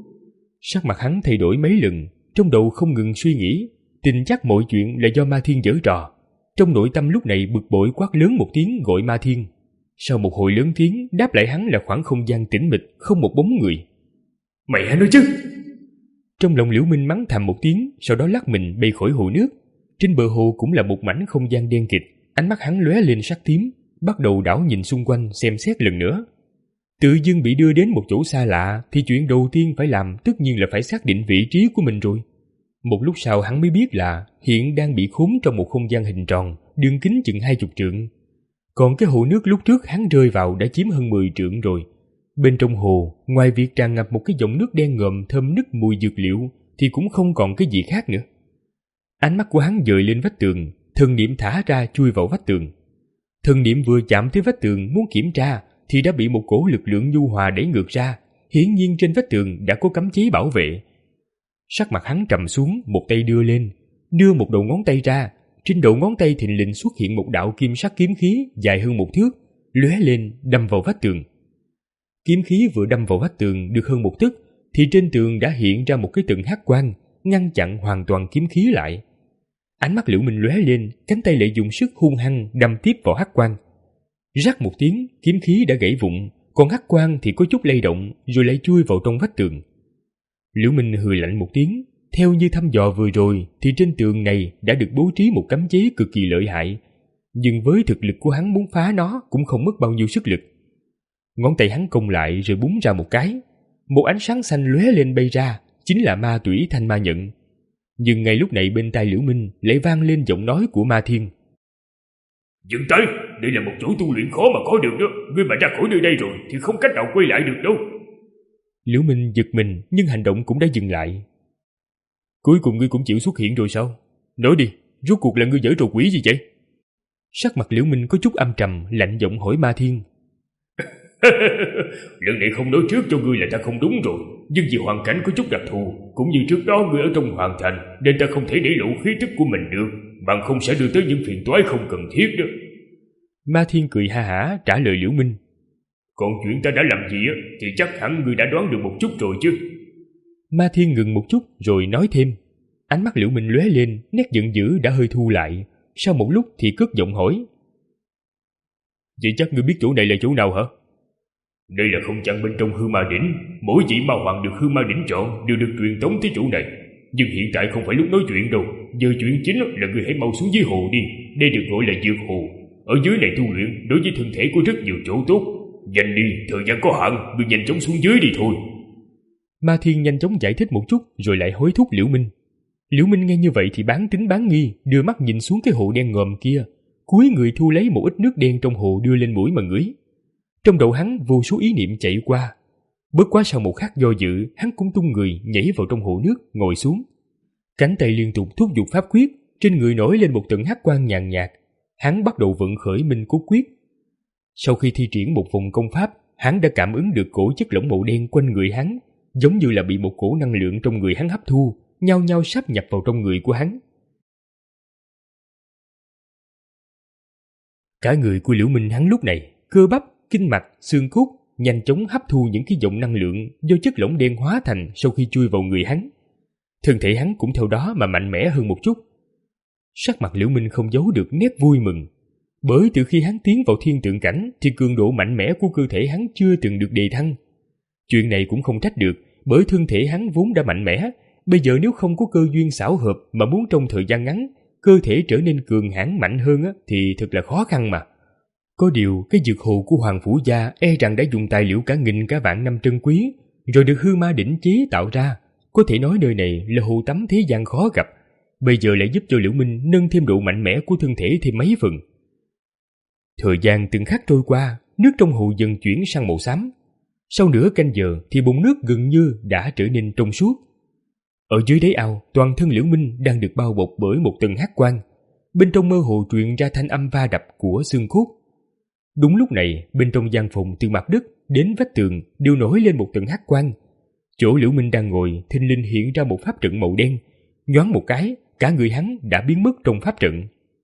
Sắc mặt hắn thay đổi mấy lần, trong đầu không ngừng suy nghĩ, tin chắc mọi chuyện là do Ma Thiên giở trò. Trong nội tâm lúc này bực bội quát lớn một tiếng gọi Ma Thiên. Sau một hồi lớn tiếng, đáp lại hắn là khoảng không gian tĩnh mịch, không một bóng người. Mày hãy nói chứ! Trong lòng Liễu Minh mắng thầm một tiếng, sau đó lắc mình bay khỏi hồ nước. Trên bờ hồ cũng là một mảnh không gian đen kịt, ánh mắt hắn lóe lên sắc tím, bắt đầu đảo nhìn xung quanh xem xét lần nữa. Tự dưng bị đưa đến một chỗ xa lạ thì chuyện đầu tiên phải làm tất nhiên là phải xác định vị trí của mình rồi. Một lúc sau hắn mới biết là hiện đang bị khốn trong một không gian hình tròn, đường kính chừng hai chục trượng. Còn cái hồ nước lúc trước hắn rơi vào đã chiếm hơn mười trượng rồi. Bên trong hồ, ngoài việc tràn ngập một cái dòng nước đen ngòm thơm nức mùi dược liệu, thì cũng không còn cái gì khác nữa. Ánh mắt của hắn dời lên vách tường, thần niệm thả ra chui vào vách tường. Thần niệm vừa chạm tới vách tường muốn kiểm tra, thì đã bị một cổ lực lượng nhu hòa đẩy ngược ra. Hiển nhiên trên vách tường đã có cấm chế bảo vệ. Sắc mặt hắn trầm xuống, một tay đưa lên, đưa một đầu ngón tay ra. Trên đầu ngón tay thình lình xuất hiện một đạo kim sắc kiếm khí dài hơn một thước, lóe lên đâm vào vách tường. Kiếm khí vừa đâm vào vách tường được hơn một tấc, thì trên tường đã hiện ra một cái tầng hắc quang, ngăn chặn hoàn toàn kiếm khí lại. Ánh mắt Liễu Minh lóe lên, cánh tay lại dùng sức hung hăng đâm tiếp vào hắc quang. Rắc một tiếng, kiếm khí đã gãy vụn, còn hắc quang thì có chút lay động, rồi lại chui vào trong vách tường. Liễu Minh hừ lạnh một tiếng, theo như thăm dò vừa rồi thì trên tường này đã được bố trí một cấm chế cực kỳ lợi hại, nhưng với thực lực của hắn muốn phá nó cũng không mất bao nhiêu sức lực. Ngón tay hắn cong lại rồi búng ra một cái, một ánh sáng xanh lóe lên bay ra, chính là ma tủy thanh ma nhận. Nhưng ngay lúc này bên tai Liễu Minh lại vang lên giọng nói của Ma Thiên. Dừng tay, đây là một chỗ tu luyện khó mà có được đó, ngươi mà ra khỏi nơi đây rồi thì không cách nào quay lại được đâu. Liễu Minh giật mình, nhưng hành động cũng đã dừng lại. Cuối cùng ngươi cũng chịu xuất hiện rồi sao? Nói đi, rốt cuộc là ngươi giở trò quỷ gì vậy? Sắc mặt Liễu Minh có chút âm trầm, lạnh giọng hỏi Ma Thiên. Lần này không nói trước cho ngươi là ta không đúng rồi, nhưng vì hoàn cảnh có chút đặc thù, cũng như trước đó ngươi ở trong hoàng thành, nên ta không thể để lộ khí tức của mình được, bằng không sẽ đưa tới những phiền toái không cần thiết đó. Ma Thiên cười ha hả trả lời Liễu Minh. Còn chuyện ta đã làm gì á, thì chắc hẳn ngươi đã đoán được một chút rồi chứ. Ma Thiên ngừng một chút rồi nói thêm. Ánh mắt Liễu Minh lóe lên, nét giận dữ đã hơi thu lại. Sau một lúc thì cất giọng hỏi. Vậy chắc ngươi biết chỗ này là chỗ nào hả? Đây là không gian bên trong hư ma đỉnh. Mỗi vị ma hoàng được hư ma đỉnh chọn đều được truyền tống tới chỗ này. Nhưng hiện tại không phải lúc nói chuyện đâu. Giờ chuyện chính là ngươi hãy mau xuống dưới hồ đi. Đây được gọi là dược hồ. Ở dưới này tu luyện đối với thân thể có rất nhiều chỗ tốt. Nhanh đi, thời gian có hạn, ngươi nhanh chóng xuống dưới đi thôi. Ma Thiên nhanh chóng giải thích một chút rồi lại hối thúc Liễu Minh. Liễu Minh nghe như vậy thì bán tín bán nghi, đưa mắt nhìn xuống cái hồ đen ngòm kia, cúi người thu lấy một ít nước đen trong hồ đưa lên mũi mà ngửi. Trong đầu hắn vô số ý niệm chạy qua. Bất quá sau một khắc do dự, hắn cũng tung người nhảy vào trong hồ nước, ngồi xuống. Cánh tay liên tục thúc giục pháp quyết, trên người nổi lên một tầng hắc quang nhàn nhạt. Hắn bắt đầu vận khởi Minh Cốt Quyết. Sau khi thi triển một vòng công pháp, hắn đã cảm ứng được cổ chất lỏng màu đen quanh người hắn, giống như là bị một cổ năng lượng trong người hắn hấp thu, nhao nhao sáp nhập vào trong người của hắn. Cả người của Liễu Minh hắn lúc này, cơ bắp, kinh mạch, xương cốt nhanh chóng hấp thu những cái dòng năng lượng do chất lỏng đen hóa thành sau khi chui vào người hắn. Thân thể hắn cũng theo đó mà mạnh mẽ hơn một chút. Sắc mặt Liễu Minh không giấu được nét vui mừng, bởi từ khi hắn tiến vào thiên tượng cảnh thì cường độ mạnh mẽ của cơ thể hắn chưa từng được đề thăng. Chuyện này cũng không trách được, bởi thân thể hắn vốn đã mạnh mẽ, bây giờ nếu không có cơ duyên xảo hợp mà muốn trong thời gian ngắn cơ thể trở nên cường hãn mạnh hơn á, thì thật là khó khăn mà. Có điều cái dược hồ của Hoàng Phủ Gia e rằng đã dùng tài liệu cả nghìn cả vạn năm trân quý, rồi được hư ma đỉnh chế tạo ra. Có thể nói nơi này là hồ tắm thế gian khó gặp, bây giờ lại giúp cho Liễu Minh nâng thêm độ mạnh mẽ của thân thể thêm mấy phần. Thời gian từng khắc trôi qua, nước trong hồ dần chuyển sang màu xám. Sau nửa canh giờ thì bồn nước gần như đã trở nên trong suốt. Ở dưới đáy ao, toàn thân Liễu Minh đang được bao bọc bởi một tầng hắc quang. Bên trong mơ hồ truyền ra thanh âm va đập của xương cốt. Đúng lúc này, bên trong gian phòng từ mặt đất đến vách tường đều nổi lên một tầng hắc quang. Chỗ Liễu Minh đang ngồi, thình lình hiện ra một pháp trận màu đen. Nhoáng một cái, cả người hắn đã biến mất trong pháp trận.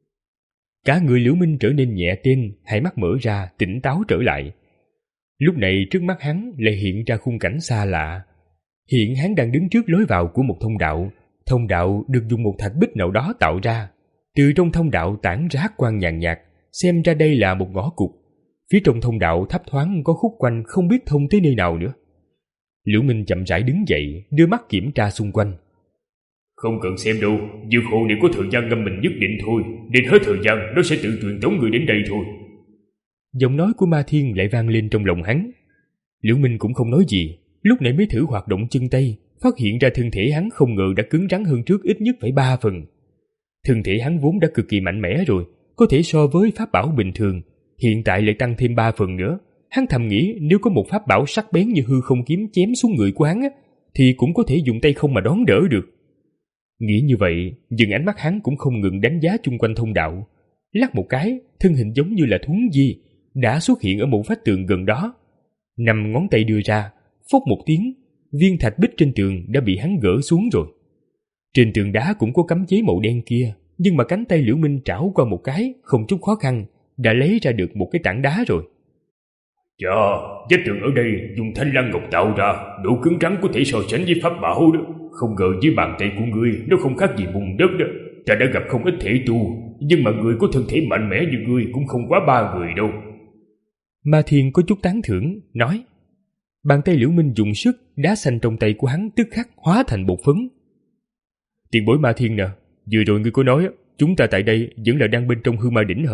Cả người Liễu Minh trở nên nhẹ tên, hai mắt mở ra, tỉnh táo trở lại. Lúc này trước mắt hắn lại hiện ra khung cảnh xa lạ. Hiện hắn đang đứng trước lối vào của một thông đạo. Thông đạo được dùng một thạch bích nào đó tạo ra. Từ trong thông đạo tản ra hắc quang nhàn nhạt, xem ra đây là một ngõ cụt. Phía trong thông đạo thấp thoáng có khúc quanh không biết thông tới nơi nào nữa. Liễu Minh chậm rãi đứng dậy, đưa mắt kiểm tra xung quanh. Không cần xem đâu, dược hồ này có thời gian ngâm mình nhất định thôi, đến hết thời gian nó sẽ tự truyền tống người đến đây thôi. Giọng nói của Ma Thiên lại vang lên trong lòng hắn. Liễu Minh cũng không nói gì, lúc nãy mới thử hoạt động chân tay, phát hiện ra thân thể hắn không ngờ đã cứng rắn hơn trước ít nhất phải ba phần. Thân thể hắn vốn đã cực kỳ mạnh mẽ rồi, có thể so với pháp bảo bình thường, hiện tại lại tăng thêm ba phần nữa. Hắn thầm nghĩ nếu có một pháp bảo sắc bén như hư không kiếm chém xuống người của hắn á, thì cũng có thể dùng tay không mà đón đỡ được. Nghĩ như vậy, nhưng ánh mắt hắn cũng không ngừng đánh giá chung quanh thông đạo. Lắc một cái, thân hình giống như là thuấn di, đã xuất hiện ở một vách tường gần đó. Năm ngón tay đưa ra, phốc một tiếng, viên thạch bích trên tường đã bị hắn gỡ xuống rồi. Trên tường đá cũng có cấm chế màu đen kia, nhưng mà cánh tay Liễu Minh trảo qua một cái, không chút khó khăn, đã lấy ra được một cái tảng đá rồi. Chà, vách tường ở đây dùng thanh lăng ngọc tạo ra, độ cứng rắn có thể so sánh với pháp bảo đó. Không ngờ dưới bàn tay của ngươi nó không khác gì bùn đất đó. Ta đã gặp không ít thể tu, nhưng mà người có thân thể mạnh mẽ như ngươi cũng không quá ba người đâu. Ma Thiên có chút tán thưởng, nói. Bàn tay Liễu Minh dùng sức, đá xanh trong tay của hắn tức khắc hóa thành bột phấn. Tiền bối Ma Thiên nè, vừa rồi ngươi có nói chúng ta tại đây vẫn là đang bên trong hư ma đỉnh hả?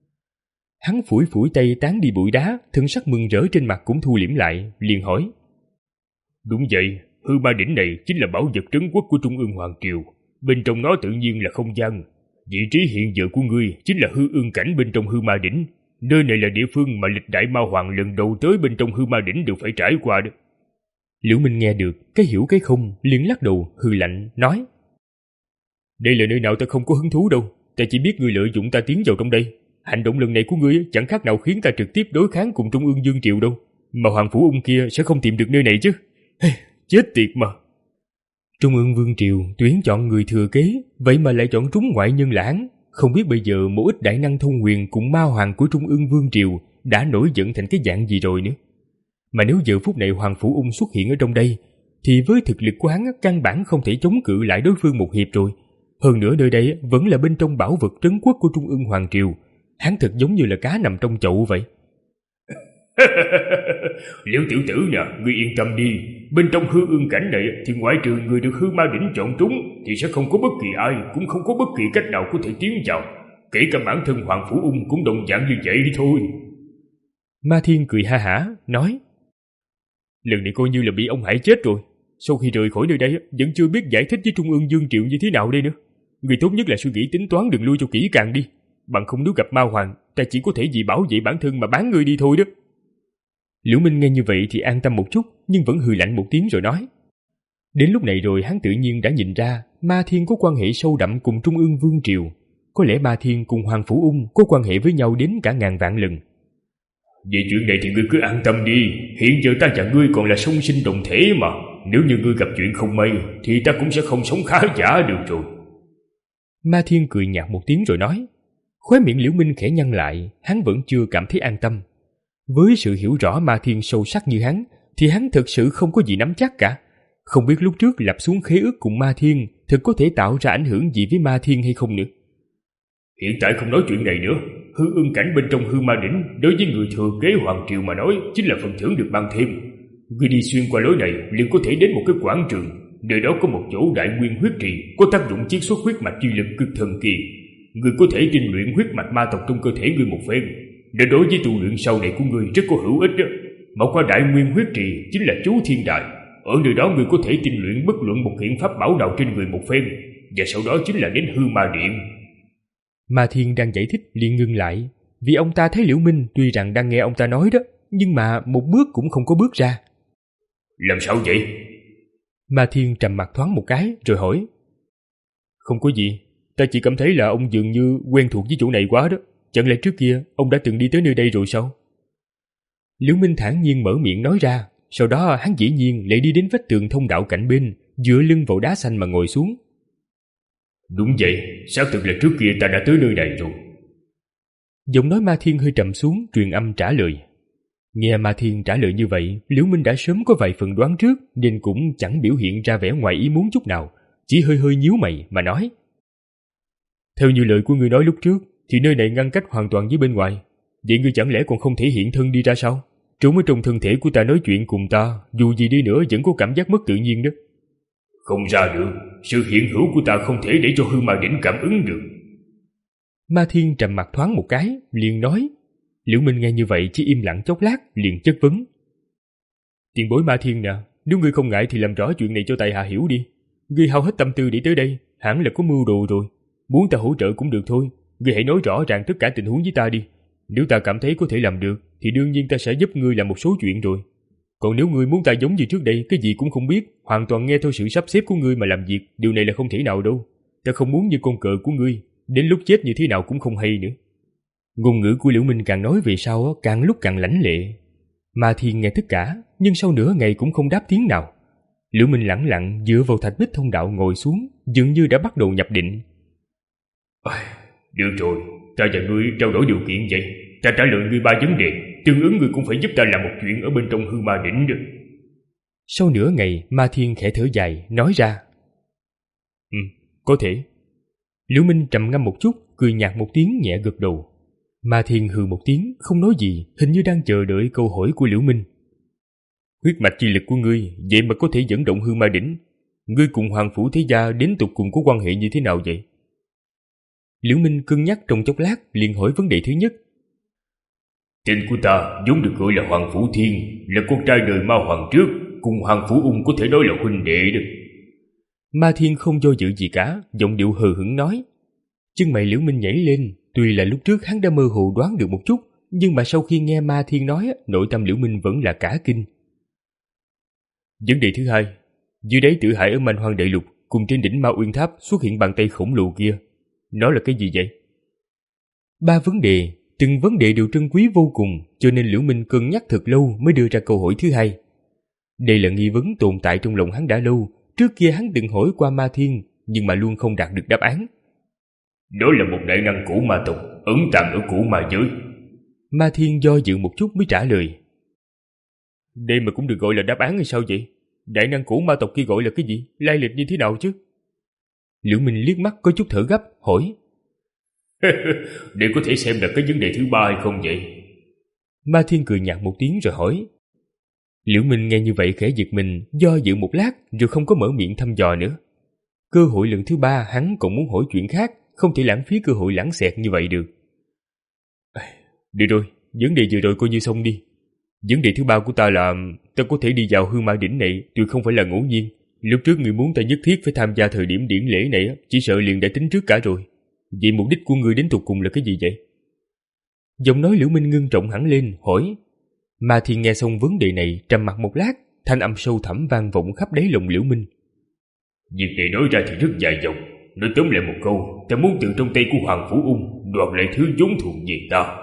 Hắn phủi phủi tay tán đi bụi đá, thân sắc mừng rỡ trên mặt cũng thu liễm lại, liền hỏi. Đúng vậy, hư ma đỉnh này chính là bảo vật trấn quốc của Trung Ương Hoàng Triều. Bên trong nó tự nhiên là không gian. Vị trí hiện giờ của ngươi chính là hư ương cảnh bên trong hư ma đỉnh. Nơi này là địa phương mà lịch đại ma hoàng lần đầu tới bên trong hư ma đỉnh đều phải trải qua đó. Liễu Minh nghe được, cái hiểu cái không, liền lắc đầu, hừ lạnh, nói. Đây là nơi nào ta không có hứng thú đâu, ta chỉ biết ngươi lợi dụng ta tiến vào trong đây. Hành động lần này của ngươi chẳng khác nào khiến ta trực tiếp đối kháng cùng Trung Ương Dương Triều đâu. Mà Hoàng Phủ Ung kia sẽ không tìm được nơi này chứ. Chết tiệt mà. Trung Ương Vương Triều tuyển chọn người thừa kế, vậy mà lại chọn trúng ngoại nhân lãng. Không biết bây giờ một ít đại năng thông huyền cùng ma hoàng của Trung Ương Vương Triều đã nổi giận thành cái dạng gì rồi nữa. Mà nếu giờ phút này Hoàng Phủ Ung xuất hiện ở trong đây, thì với thực lực của hắn căn bản không thể chống cự lại đối phương một hiệp rồi. Hơn nữa nơi đây vẫn là bên trong bảo vật trấn quốc của Trung Ương Hoàng Triều. Hắn thật giống như là cá nằm trong chậu vậy. Liễu tiểu tử nè, ngươi yên tâm đi. Bên trong hư ương cảnh này thì ngoại trừ người được hư ma đỉnh chọn trúng thì sẽ không có bất kỳ ai, cũng không có bất kỳ cách nào có thể tiến vào. Kể cả bản thân Hoàng Phủ Ung cũng đồng dạng như vậy thôi. Ma Thiên cười ha hả, nói. Lần này coi như là bị ông hại chết rồi. Sau khi rời khỏi nơi đây vẫn chưa biết giải thích với Trung Ương Dương Triệu như thế nào đây nữa. Người tốt nhất là suy nghĩ tính toán đừng lui cho kỹ càng đi. Bằng không nếu gặp ma hoàng, ta chỉ có thể vì bảo vệ bản thân mà bán ngươi đi thôi đó. Liễu Minh nghe như vậy thì an tâm một chút, nhưng vẫn hừ lạnh một tiếng rồi nói. Đến lúc này rồi hắn tự nhiên đã nhìn ra Ma Thiên có quan hệ sâu đậm cùng Trung Ương Vương Triều. Có lẽ Ma Thiên cùng Hoàng Phủ Ung có quan hệ với nhau đến cả ngàn vạn lần. Về chuyện này thì ngươi cứ an tâm đi. Hiện giờ ta và ngươi còn là song sinh đồng thể mà. Nếu như ngươi gặp chuyện không may thì ta cũng sẽ không sống khá giả được rồi. Ma Thiên cười nhạt một tiếng rồi nói. Khóe miệng Liễu Minh khẽ nhăn lại, hắn vẫn chưa cảm thấy an tâm. Với sự hiểu rõ Ma Thiên sâu sắc như hắn thì hắn thực sự không có gì nắm chắc cả. Không biết lúc trước lập xuống khế ước cùng Ma Thiên thực có thể tạo ra ảnh hưởng gì với Ma Thiên hay không nữa. Hiện tại không nói chuyện này nữa. Hư ương cảnh bên trong hư ma đỉnh đối với người thừa kế hoàng triều mà nói chính là phần thưởng được ban thêm. Người đi xuyên qua lối này liền có thể đến một cái quảng trường. Nơi đó có một chỗ đại nguyên huyết trì có tác dụng chiết xuất huyết mạch chi lực cực thần kỳ. Người có thể tinh luyện huyết mạch ma tộc trong cơ thể người một phen. Để đối với tu luyện sau này của người rất có hữu ích đó. Mà qua đại nguyên huyết trì chính là chú thiên đại. Ở nơi đó người có thể tinh luyện bất luận một hiện pháp bảo nào trên người một phen. Và sau đó chính là đến hư ma điện. Ma Thiên đang giải thích liền ngưng lại, vì ông ta thấy Liễu Minh tuy rằng đang nghe ông ta nói đó, nhưng mà một bước cũng không có bước ra. Làm sao vậy? Ma Thiên trầm mặt thoáng một cái rồi hỏi. Không có gì, ta chỉ cảm thấy là ông dường như quen thuộc với chỗ này quá đó. Chẳng lẽ trước kia ông đã từng đi tới nơi đây rồi sao? Liễu Minh thản nhiên mở miệng nói ra. Sau đó hắn dĩ nhiên lại đi đến vách tường thông đạo cạnh bên, dựa lưng vào đá xanh mà ngồi xuống. Đúng vậy, xác thực là trước kia ta đã tới nơi này rồi. Giọng nói Ma Thiên hơi trầm xuống, truyền âm trả lời. Nghe Ma Thiên trả lời như vậy, Liễu Minh đã sớm có vài phần đoán trước, nên cũng chẳng biểu hiện ra vẻ ngoài ý muốn chút nào, chỉ hơi hơi nhíu mày mà nói. Theo như lời của ngươi nói lúc trước, thì nơi này ngăn cách hoàn toàn với bên ngoài. Vậy ngươi chẳng lẽ còn không thể hiện thân đi ra sao? Trốn ở trong thân thể của ta nói chuyện cùng ta, dù gì đi nữa vẫn có cảm giác mất tự nhiên đó. Không ra được, sự hiện hữu của ta không thể để cho hư ma đỉnh cảm ứng được. Ma Thiên trầm mặt thoáng một cái, liền nói. Liễu Minh nghe như vậy chỉ im lặng chốc lát, liền chất vấn. Tiền bối Ma Thiên nè, nếu ngươi không ngại thì làm rõ chuyện này cho tại hạ hiểu đi. Ngươi hao hết tâm tư để tới đây, hẳn là có mưu đồ rồi. Muốn ta hỗ trợ cũng được thôi, ngươi hãy nói rõ ràng tất cả tình huống với ta đi. Nếu ta cảm thấy có thể làm được, thì đương nhiên ta sẽ giúp ngươi làm một số chuyện rồi. Còn nếu ngươi muốn ta giống như trước đây, cái gì cũng không biết, hoàn toàn nghe theo sự sắp xếp của ngươi mà làm việc, điều này là không thể nào đâu. Ta không muốn như con cờ của ngươi, đến lúc chết như thế nào cũng không hay nữa. Ngôn ngữ của Liễu Minh càng nói về sau càng lúc càng lãnh lệ. Ma Thiên nghe tất cả, nhưng sau nửa ngày cũng không đáp tiếng nào. Liễu Minh lẳng lặng dựa vào thạch bích thông đạo ngồi xuống, dường như đã bắt đầu nhập định. Được rồi, ta và ngươi trao đổi điều kiện vậy. Ta trả lời ngươi ba vấn đề, tương ứng ngươi cũng phải giúp ta làm một chuyện ở bên trong hư ma đỉnh được. Sau nửa ngày, Ma Thiên khẽ thở dài, nói ra. Ừ, có thể. Liễu Minh trầm ngâm một chút, cười nhạt một tiếng nhẹ gật đầu. Ma Thiên hừ một tiếng, không nói gì, hình như đang chờ đợi câu hỏi của Liễu Minh. Huyết mạch chi lực của ngươi, vậy mà có thể dẫn động hư ma đỉnh. Ngươi cùng Hoàng Phủ Thế Gia đến tục cùng có quan hệ như thế nào vậy? Liễu Minh cân nhắc trong chốc lát, liền hỏi vấn đề thứ nhất. Tên của ta vốn được gọi là Hoàng Phủ Thiên, là con trai đời Ma Hoàng trước, cùng Hoàng Phủ Ung có thể nói là huynh đệ được. Ma Thiên không do dự gì cả, giọng điệu hờ hững nói. Chân mày Liễu Minh nhảy lên, tuy là lúc trước hắn đã mơ hồ đoán được một chút, nhưng mà sau khi nghe Ma Thiên nói, nội tâm Liễu Minh vẫn là cả kinh. Vấn đề thứ hai, dưới đáy Tử Hải ở Man Hoang Đại Lục cùng trên đỉnh Ma Uyên Tháp xuất hiện bàn tay khổng lồ kia, nó là cái gì vậy? Ba vấn đề, từng vấn đề đều trân quý vô cùng, cho nên Liễu Minh cân nhắc thật lâu mới đưa ra câu hỏi thứ hai. Đây là nghi vấn tồn tại trong lòng hắn đã lâu, trước kia hắn từng hỏi qua Ma Thiên, nhưng mà luôn không đạt được đáp án. Đó là một đại năng cũ ma tộc, ẩn tàng ở cũ ma giới. Ma Thiên do dự một chút mới trả lời. Đây mà cũng được gọi là đáp án hay sao vậy? Đại năng cũ ma tộc kia gọi là cái gì? Lai lịch như thế nào chứ? Liễu Minh liếc mắt có chút thở gấp, hỏi. Để có thể xem là cái vấn đề thứ ba hay không vậy? Ma Thiên cười nhạt một tiếng rồi hỏi. Liễu Minh nghe như vậy khẽ giật mình, do dự một lát rồi không có mở miệng thăm dò nữa. Cơ hội lần thứ ba hắn còn muốn hỏi chuyện khác, không thể lãng phí cơ hội lãng xẹt như vậy được. Được rồi, vấn đề vừa rồi coi như xong đi. Vấn đề thứ ba của ta là ta có thể đi vào hư ma đỉnh này tuyệt không phải là ngẫu nhiên. Lúc trước người muốn ta nhất thiết phải tham gia thời điểm điển lễ này, chỉ sợ liền đã tính trước cả rồi. Vậy mục đích của ngươi đến tụt cùng là cái gì vậy? Giọng nói Liễu Minh ngưng trọng hẳn lên, hỏi. Ma Thiên nghe xong vấn đề này trầm mặc một lát, thanh âm sâu thẳm vang vọng khắp đáy lòng Liễu Minh. Việc này nói ra thì rất dài dòng, nói tóm lại một câu, ta muốn từ trong tay của Hoàng Phủ Ung đoạt lại thứ vốn thuộc về ta.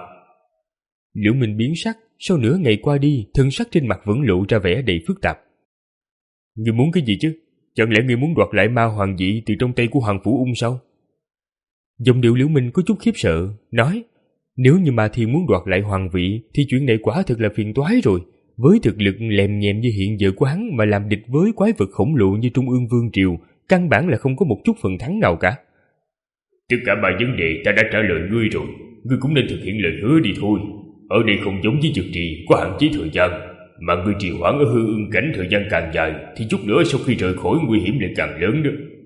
Liễu Minh biến sắc, sau nửa ngày qua đi, thân sắc trên mặt vẫn lộ ra vẻ đầy phức tạp. Ngươi muốn cái gì chứ? Chẳng lẽ ngươi muốn đoạt lại ma hoàng vị từ trong tay của Hoàng Phủ Ung sao? Giọng điệu Liễu Minh có chút khiếp sợ, nói: nếu như Ma Thiên muốn đoạt lại hoàng vị thì chuyện này quả thật là phiền toái rồi. Với thực lực lèm nhèm như hiện giờ của hắn mà làm địch với quái vật khổng lồ như Trung ương Vương Triều, căn bản là không có một chút phần thắng nào cả. Tất cả ba vấn đề ta đã trả lời ngươi rồi, ngươi cũng nên thực hiện lời hứa đi thôi. Ở đây không giống với dược trì có hạn chế thời gian, mà ngươi trì hoãn ở hư ương cảnh thời gian càng dài thì chút nữa sau khi rời khỏi nguy hiểm lại càng lớn đó.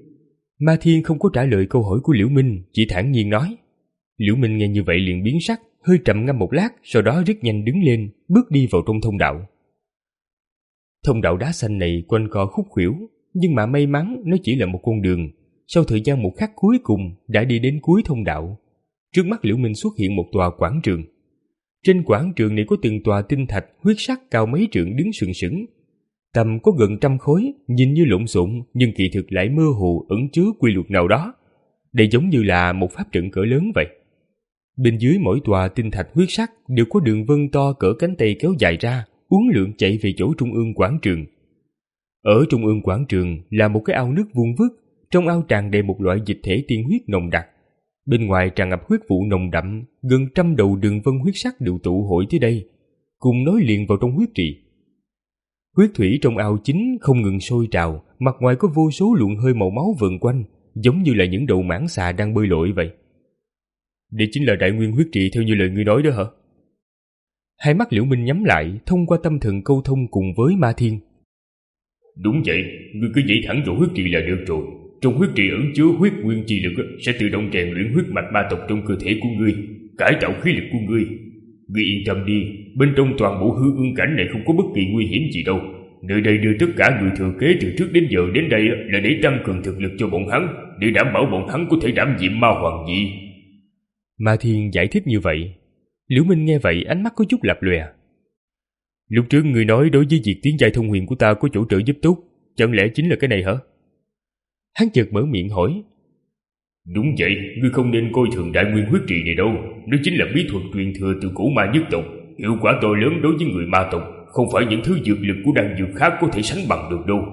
Ma Thiên không có trả lời câu hỏi của Liễu Minh, chỉ thản nhiên nói. Liễu Minh nghe như vậy liền biến sắc, hơi trầm ngâm một lát, sau đó rất nhanh đứng lên, bước đi vào trong thông đạo. Thông đạo đá xanh này quanh co khúc khuỷu, nhưng mà may mắn nó chỉ là một con đường. Sau thời gian một khắc cuối cùng đã đi đến cuối thông đạo. Trước mắt Liễu Minh xuất hiện một tòa quảng trường. Trên quảng trường này có từng tòa tinh thạch huyết sắc cao mấy trượng đứng sừng sững. Tầm có gần trăm khối, nhìn như lộn xộn nhưng kỳ thực lại mơ hồ ẩn chứa quy luật nào đó. Đây giống như là một pháp trận cỡ lớn vậy. Bên dưới mỗi tòa tinh thạch huyết sắc đều có đường vân to cỡ cánh tay kéo dài ra, uốn lượn chạy về chỗ trung ương quảng trường. Ở trung ương quảng trường là một cái ao nước vuông vức, trong ao tràn đầy một loại dịch thể tiên huyết nồng đặc. Bên ngoài tràn ngập huyết vụ nồng đậm, gần trăm đầu đường vân huyết sắc đều tụ hội tới đây, cùng nối liền vào trong huyết trì. Huyết thủy trong ao chính không ngừng sôi trào, mặt ngoài có vô số luồng hơi màu máu vần quanh, giống như là những đầu mãng xà đang bơi lội vậy. Đây chính là đại nguyên huyết trì theo như lời ngươi nói đó hả? Hai mắt Liễu Minh nhắm lại, thông qua tâm thần câu thông cùng với Ma Thiên. Đúng vậy, ngươi cứ nhảy thẳng vào huyết trì là được rồi. Trong huyết trì ẩn chứa huyết nguyên chi lực sẽ tự động rèn luyện huyết mạch ma tộc trong cơ thể của ngươi, cải tạo khí lực của ngươi. Ngươi yên tâm đi, bên trong toàn bộ hư ương cảnh này không có bất kỳ nguy hiểm gì đâu. Nơi đây đưa tất cả người thừa kế từ trước đến giờ đến đây là để tăng cường thực lực cho bọn hắn, để đảm bảo bọn hắn có thể đảm nhiệm ma hoàng vị. Ma Thiên giải thích như vậy. Liễu Minh nghe vậy ánh mắt có chút lập lòe. Lúc trước ngươi nói đối với việc tiến giai thông huyền của ta có chỗ trợ giúp tốt, chẳng lẽ chính là cái này hả? Hắn chợt mở miệng hỏi. Đúng vậy, ngươi không nên coi thường đại nguyên huyết trì này đâu. Nó chính là bí thuật truyền thừa từ cổ ma nhất tộc, hiệu quả to lớn đối với người ma tộc, không phải những thứ dược lực của đan dược khác có thể sánh bằng được đâu.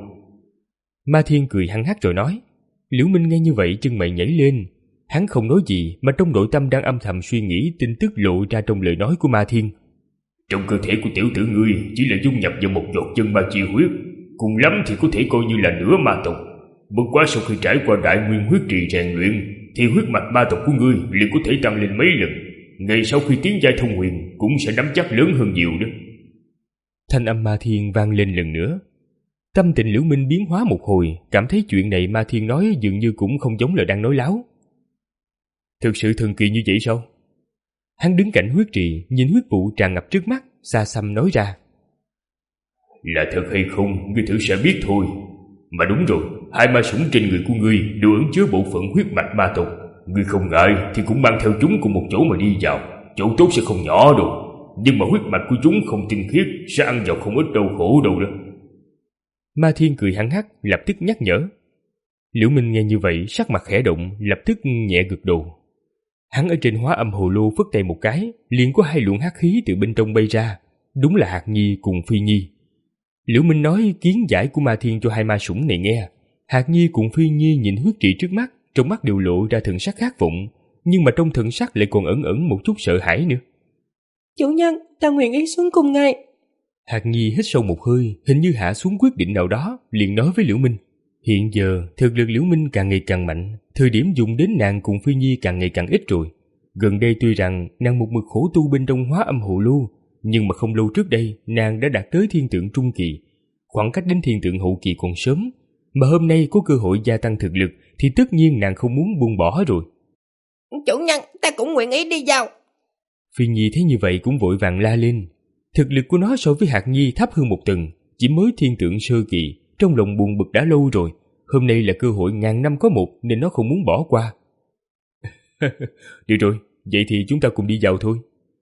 Ma Thiên cười hăng hắc rồi nói. Liễu Minh nghe như vậy chân mày nhảy lên. Hắn không nói gì mà trong nội tâm đang âm thầm suy nghĩ tin tức lộ ra trong lời nói của Ma Thiên. Trong cơ thể của tiểu tử ngươi chỉ là dung nhập vào một giọt chân ma chi huyết, cùng lắm thì có thể coi như là nửa ma tộc. Bất quá sau khi trải qua đại nguyên huyết trì rèn luyện thì huyết mạch ma tộc của ngươi liền có thể tăng lên mấy lần. Ngày sau khi tiến giai thông huyền cũng sẽ nắm chắc lớn hơn nhiều đó. Thanh âm Ma Thiên vang lên lần nữa. Tâm tình Liễu Minh biến hóa một hồi, cảm thấy chuyện này Ma Thiên nói dường như cũng không giống là đang nói láo. Thực sự thần kỳ như vậy sao? Hắn đứng cạnh huyết trì, nhìn huyết vụ tràn ngập trước mắt, xa xăm nói ra. Là thật hay không, ngươi thử sẽ biết thôi. Mà đúng rồi, hai ma sủng trên người của ngươi đều ẩn chứa bộ phận huyết mạch ma tộc. Ngươi không ngại thì cũng mang theo chúng cùng một chỗ mà đi vào, chỗ tốt sẽ không nhỏ đâu. Nhưng mà huyết mạch của chúng không tinh khiết, sẽ ăn vào không ít đau khổ đâu đó. Ma Thiên cười hăng hắc, lập tức nhắc nhở. Liễu Minh nghe như vậy, sắc mặt khẽ động, lập tức nhẹ gật đầu. Hắn ở trên hóa âm hồ lô phất tay một cái, liền có hai luồng hắc khí từ bên trong bay ra, đúng là Hạc Nhi cùng Phi Nhi. Liễu Minh nói kiến giải của Ma Thiên cho hai ma sủng này nghe. Hạc Nhi cùng Phi Nhi nhìn huyết trì trước mắt, trong mắt đều lộ ra thần sắc khát vọng, nhưng mà trong thần sắc lại còn ẩn ẩn một chút sợ hãi nữa. Chủ nhân, ta nguyện ý xuống cùng ngài. Hạc Nhi hít sâu một hơi, hình như hạ xuống quyết định nào đó, liền nói với Liễu Minh. Hiện giờ, thực lực Liễu Minh càng ngày càng mạnh, thời điểm dùng đến nàng cùng Phi Nhi càng ngày càng ít rồi. Gần đây tuy rằng nàng một mực khổ tu bên trong hóa âm hồ lô, nhưng mà không lâu trước đây nàng đã đạt tới thiên tượng trung kỳ. Khoảng cách đến thiên tượng hậu kỳ còn sớm, mà hôm nay có cơ hội gia tăng thực lực thì tất nhiên nàng không muốn buông bỏ rồi. Chủ nhân, ta cũng nguyện ý đi vào. Phi Nhi thấy như vậy cũng vội vàng la lên. Thực lực của nó so với Hạc Nhi thấp hơn một tầng, chỉ mới thiên tượng sơ kỳ, trong lòng buồn bực đã lâu rồi. Hôm nay là cơ hội ngàn năm có một nên nó không muốn bỏ qua. Được rồi, vậy thì chúng ta cùng đi vào thôi.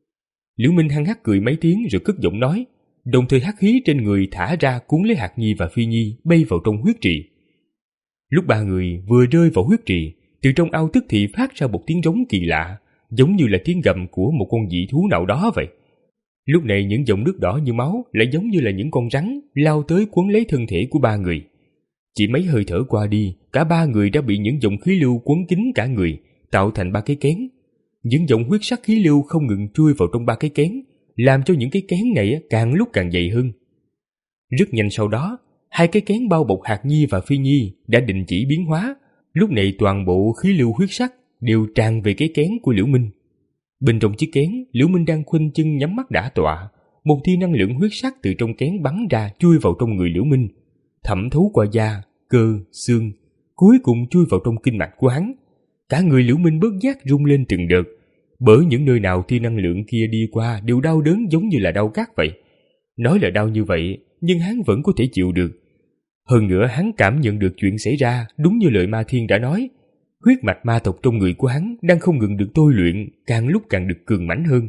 Liễu Minh hăng hắc cười mấy tiếng rồi cất giọng nói, đồng thời hắc khí trên người thả ra cuốn lấy Hạc Nhi và Phi Nhi bay vào trong huyết trì. Lúc ba người vừa rơi vào huyết trì, từ trong ao tức thì phát ra một tiếng rống kỳ lạ, giống như là tiếng gầm của một con dị thú nào đó vậy. Lúc này những dòng nước đỏ như máu lại giống như là những con rắn lao tới quấn lấy thân thể của ba người. Chỉ mấy hơi thở qua đi, cả ba người đã bị những dòng khí lưu quấn kín cả người, tạo thành ba cái kén. Những dòng huyết sắc khí lưu không ngừng chui vào trong ba cái kén, làm cho những cái kén này càng lúc càng dày hơn. Rất nhanh sau đó, hai cái kén bao bọc Hạc Nhi và Phi Nhi đã đình chỉ biến hóa. Lúc này toàn bộ khí lưu huyết sắc đều tràn về cái kén của Liễu Minh. Bên trong chiếc kén, Liễu Minh đang khoanh chân nhắm mắt đả tọa. Một tia năng lượng huyết sắc từ trong kén bắn ra chui vào trong người Liễu Minh, thẩm thấu qua da, cơ, xương, cuối cùng chui vào trong kinh mạch của hắn. Cả người Liễu Minh bớt giác rung lên từng đợt, bởi những nơi nào tia năng lượng kia đi qua đều đau đớn giống như là đau cát vậy. Nói là đau như vậy, nhưng hắn vẫn có thể chịu được. Hơn nữa hắn cảm nhận được chuyện xảy ra đúng như lời Ma Thiên đã nói. Huyết mạch ma tộc trong người của hắn đang không ngừng được tôi luyện, càng lúc càng được cường mãnh hơn.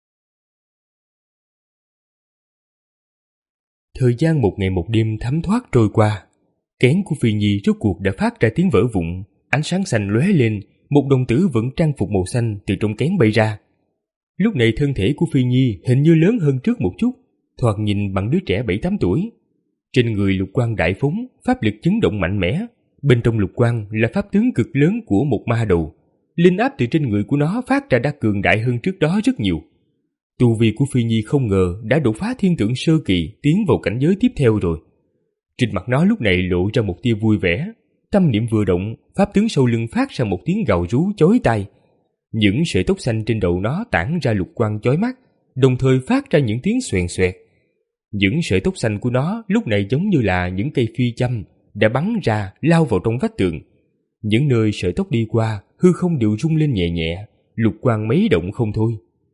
Thời gian một ngày một đêm thấm thoát trôi qua. Kén của Phi Nhi rốt cuộc đã phát ra tiếng vỡ vụn, ánh sáng xanh lóe lên, một đồng tử vẫn trang phục màu xanh từ trong kén bay ra. Lúc này thân thể của Phi Nhi hình như lớn hơn trước một chút, thoạt nhìn bằng đứa trẻ bảy tám tuổi. Trên người lục quang đại phóng, pháp lực chấn động mạnh mẽ. Bên trong lục quang là pháp tướng cực lớn của một ma đầu. Linh áp từ trên người của nó phát ra đã cường đại hơn trước đó rất nhiều. Tu vi của Phi Nhi không ngờ đã đột phá thiên tượng sơ kỳ, tiến vào cảnh giới tiếp theo rồi. Trên mặt nó lúc này lộ ra một tia vui vẻ. Tâm niệm vừa động, pháp tướng sau lưng phát ra một tiếng gào rú chói tai. Những sợi tóc xanh trên đầu nó tản ra lục quang chói mắt, đồng thời phát ra những tiếng xoèn xoẹt. Những sợi tóc xanh của nó lúc này giống như là những cây phi châm đã bắn ra lao vào trong vách tường. Những nơi sợi tóc đi qua, hư không đều rung lên nhẹ nhẹ, lục quang mấy động không thôi.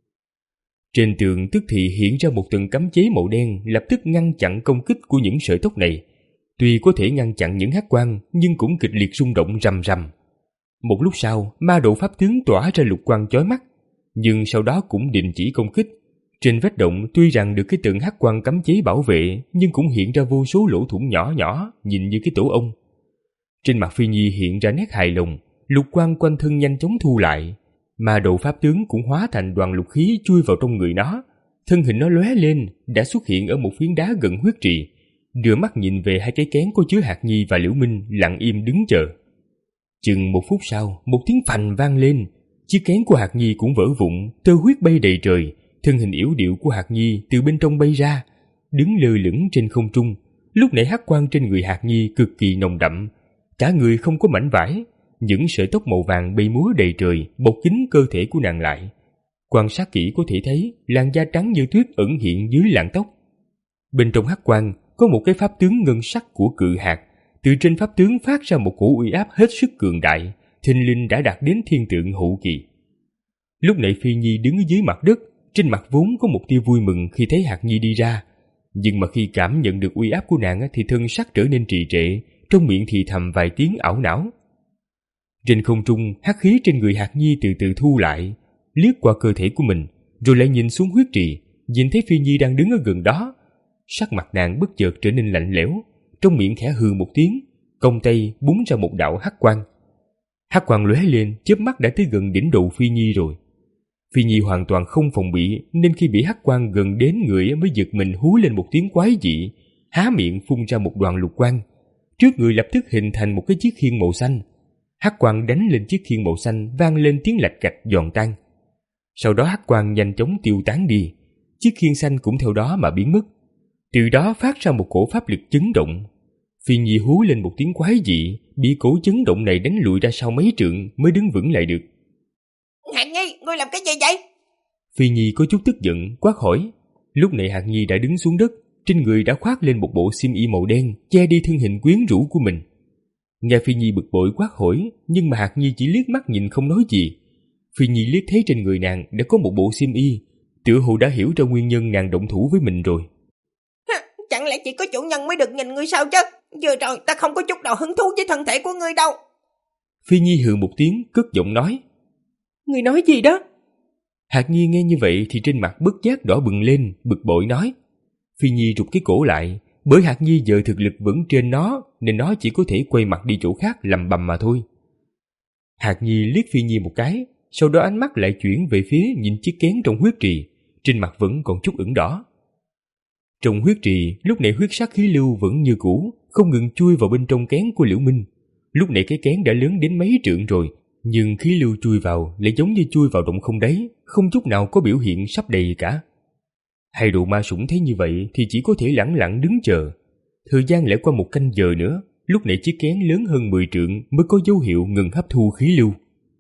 Trên tường tức thì hiện ra một tầng cấm chế màu đen, lập tức ngăn chặn công kích của những sợi tóc này. Tuy có thể ngăn chặn những hắc quang, nhưng cũng kịch liệt rung động rầm rầm. Một lúc sau, ma độ pháp tướng tỏa ra lục quang chói mắt, nhưng sau đó cũng đình chỉ công kích. Trên vách động tuy rằng được cái tầng hắc quang cấm chế bảo vệ, nhưng cũng hiện ra vô số lỗ thủng nhỏ nhỏ, nhìn như cái tổ ong. Trên mặt Phi Nhi hiện ra nét hài lòng, lục quang quanh thân nhanh chóng thu lại. Ma độ pháp tướng cũng hóa thành đoàn lục khí chui vào trong người nó. Thân hình nó lóe lên, đã xuất hiện ở một phiến đá gần huyết trì, đưa mắt nhìn về hai cái kén có chứa Hạc Nhi và Liễu Minh, lặng im đứng chờ. Chừng một phút sau, một tiếng phành vang lên, chiếc kén của Hạc Nhi cũng vỡ vụn, tơ huyết bay đầy trời. Thân hình yếu điệu của Hạc Nhi từ bên trong bay ra, đứng lơ lửng trên không trung. Lúc nãy hắc quang trên người Hạc Nhi cực kỳ nồng đậm, cả người không có mảnh vải, những sợi tóc màu vàng bay múa đầy trời, bọc kín cơ thể của nàng lại. Quan sát kỹ có thể thấy làn da trắng như tuyết ẩn hiện dưới làn tóc. Bên trong hắc quang có một cái pháp tướng ngân sắc của Cự Hạc, từ trên pháp tướng phát ra một cổ uy áp hết sức cường đại, thình lình đã đạt đến thiên tượng hậu kỳ. Lúc này Phi Nhi đứng ở dưới mặt đất, trên mặt vốn có một tia vui mừng khi thấy Hạc Nhi đi ra, nhưng mà khi cảm nhận được uy áp của nàng thì thân sắc trở nên trì trệ, trong miệng thì thầm vài tiếng ảo não. Trên không trung, hắc khí trên người Hạc Nhi từ từ thu lại, liếc qua cơ thể của mình, rồi lại nhìn xuống huyết trì, nhìn thấy Phi Nhi đang đứng ở gần đó. Sắc mặt nàng bất chợt trở nên lạnh lẽo, trong miệng khẽ hừ một tiếng, cong tay búng ra một đạo hắc quang. Hắc quang lóe lên, chớp mắt đã tới gần đỉnh đầu Phi Nhi rồi. Phi Nhi hoàn toàn không phòng bị, nên khi bị hắc quang gần đến người mới giật mình hú lên một tiếng quái dị, há miệng phun ra một đoàn lục quang. Trước người lập tức hình thành một cái chiếc khiên màu xanh. Hắc quang đánh lên chiếc khiên màu xanh, vang lên tiếng lạch cạch giòn tan. Sau đó hắc quang nhanh chóng tiêu tán đi, chiếc khiên xanh cũng theo đó mà biến mất. Từ đó phát ra một cổ pháp lực chấn động. Phi Nhi hú lên một tiếng quái dị, bị cổ chấn động này đánh lùi ra sau mấy trượng mới đứng vững lại được. Hạc Nhi, ngươi làm cái gì vậy? Phi Nhi có chút tức giận quát hỏi. Lúc này Hạc Nhi đã đứng xuống đất, trên người đã khoác lên một bộ xiêm y màu đen che đi thân hình quyến rũ của mình. Nghe Phi Nhi bực bội quát hỏi, nhưng mà Hạc Nhi chỉ liếc mắt nhìn không nói gì. Phi Nhi liếc thấy trên người nàng đã có một bộ xiêm y, tựa hồ đã hiểu ra nguyên nhân nàng động thủ với mình rồi. Chẳng lẽ chỉ có chủ nhân mới được nhìn ngươi sao chứ? Vừa rồi ta không có chút nào hứng thú với thân thể của ngươi đâu. Phi Nhi hừ một tiếng, cất giọng nói. Ngươi nói gì đó? Hạt Nhi nghe như vậy thì trên mặt bất giác đỏ bừng lên, bực bội nói. Phi Nhi rụt cái cổ lại, bởi Hạt Nhi giờ thực lực vẫn trên nó, nên nó chỉ có thể quay mặt đi chỗ khác lầm bầm mà thôi. Hạt Nhi liếc Phi Nhi một cái, sau đó ánh mắt lại chuyển về phía nhìn chiếc kén trong huyết trì, trên mặt vẫn còn chút ửng đỏ. Trong huyết trì, lúc này huyết sắc khí lưu vẫn như cũ, không ngừng chui vào bên trong kén của Liễu Minh. Lúc này cái kén đã lớn đến mấy trượng rồi, nhưng khí lưu chui vào lại giống như chui vào động không đáy, không chút nào có biểu hiện sắp đầy cả. Hai độ ma sủng thấy như vậy thì chỉ có thể lẳng lặng đứng chờ. Thời gian lại qua một canh giờ nữa, lúc này chiếc kén lớn hơn mười trượng mới có dấu hiệu ngừng hấp thu khí lưu.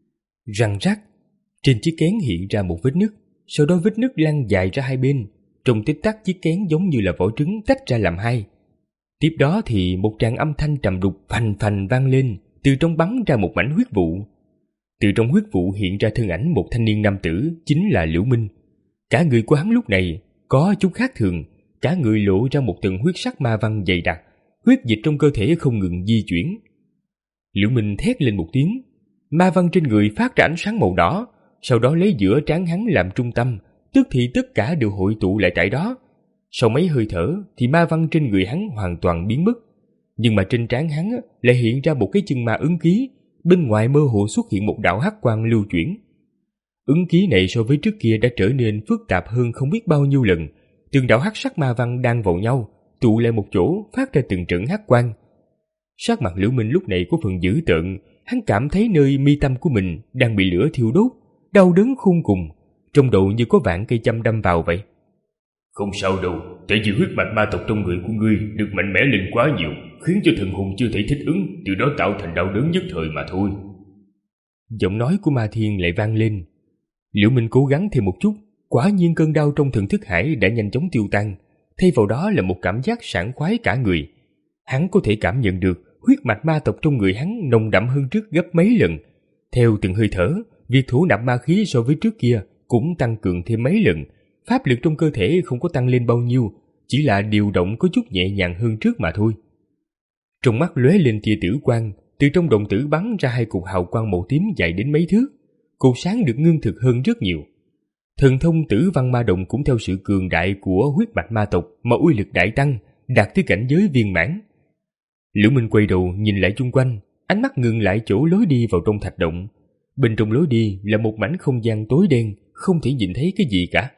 Răng rắc, trên chiếc kén hiện ra một vết nứt, sau đó vết nứt lan dài ra hai bên. Trong tích tắc chiếc kén giống như là vỏ trứng tách ra làm hai. Tiếp đó thì một tràng âm thanh trầm đục phành phành vang lên, từ trong bắn ra một mảnh huyết vụ. Từ trong huyết vụ hiện ra thân ảnh một thanh niên nam tử, chính là Liễu Minh. Cả người của hắn lúc này có chút khác thường, cả người lộ ra một tầng huyết sắc ma văn dày đặc, huyết dịch trong cơ thể không ngừng di chuyển. Liễu Minh thét lên một tiếng, ma văn trên người phát ra ánh sáng màu đỏ, sau đó lấy giữa trán hắn làm trung tâm, tức thì tất cả đều hội tụ lại tại đó. Sau mấy hơi thở thì ma văn trên người hắn hoàn toàn biến mất, nhưng mà trên trán hắn lại hiện ra một cái chân ma ứng ký, bên ngoài mơ hồ xuất hiện một đạo hắc quang lưu chuyển. Ứng ký này so với trước kia đã trở nên phức tạp hơn không biết bao nhiêu lần, từng đạo hắc sắc ma văn đang vào nhau, tụ lại một chỗ phát ra từng trận hắc quang. Sắc mặt Liễu Minh lúc này có phần dữ tợn, hắn cảm thấy nơi mi tâm của mình đang bị lửa thiêu đốt, đau đớn khôn cùng, trong đầu như có vạn cây châm đâm vào vậy. Không sao đâu, tại vì huyết mạch ma tộc trong người của ngươi được mạnh mẽ lên quá nhiều, khiến cho thần hồn chưa thể thích ứng, từ đó tạo thành đau đớn nhất thời mà thôi. Giọng nói của Ma Thiên lại vang lên. Liễu Minh cố gắng thêm một chút, quả nhiên cơn đau trong thần thức hải đã nhanh chóng tiêu tan, thay vào đó là một cảm giác sảng khoái cả người. Hắn có thể cảm nhận được huyết mạch ma tộc trong người hắn nồng đậm hơn trước gấp mấy lần. Theo từng hơi thở, việc thổ nạp ma khí so với trước kia cũng tăng cường thêm mấy lần. Pháp lực trong cơ thể không có tăng lên bao nhiêu, chỉ là điều động có chút nhẹ nhàng hơn trước mà thôi. Trong mắt lóe lên tia tử quang, từ trong đồng tử bắn ra hai cục hào quang màu tím dài đến mấy thước. Cột sáng được ngưng thực hơn rất nhiều. Thần thông Tử Văn Ma Động cũng theo sự cường đại của huyết mạch ma tộc mà uy lực đại tăng, đạt tới cảnh giới viên mãn. Liễu Minh quay đầu nhìn lại chung quanh, ánh mắt ngừng lại chỗ lối đi vào trong thạch động. Bên trong lối đi là một mảnh không gian tối đen, không thể nhìn thấy cái gì cả.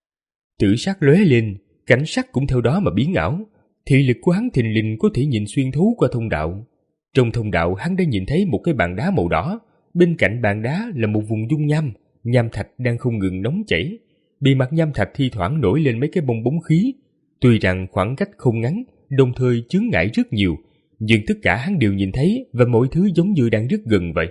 Tử sắc lóe lên, cảnh sắc cũng theo đó mà biến ảo. Thị lực của hắn thình lình có thể nhìn xuyên thấu qua thông đạo. Trong thông đạo hắn đã nhìn thấy một cái bàn đá màu đỏ, bên cạnh bàn đá là một vùng dung nham, nham thạch đang không ngừng nóng chảy. Bề mặt nham thạch thi thoảng nổi lên mấy cái bong bóng khí. Tuy rằng khoảng cách không ngắn, đồng thời chướng ngại rất nhiều, nhưng tất cả hắn đều nhìn thấy và mọi thứ giống như đang rất gần vậy.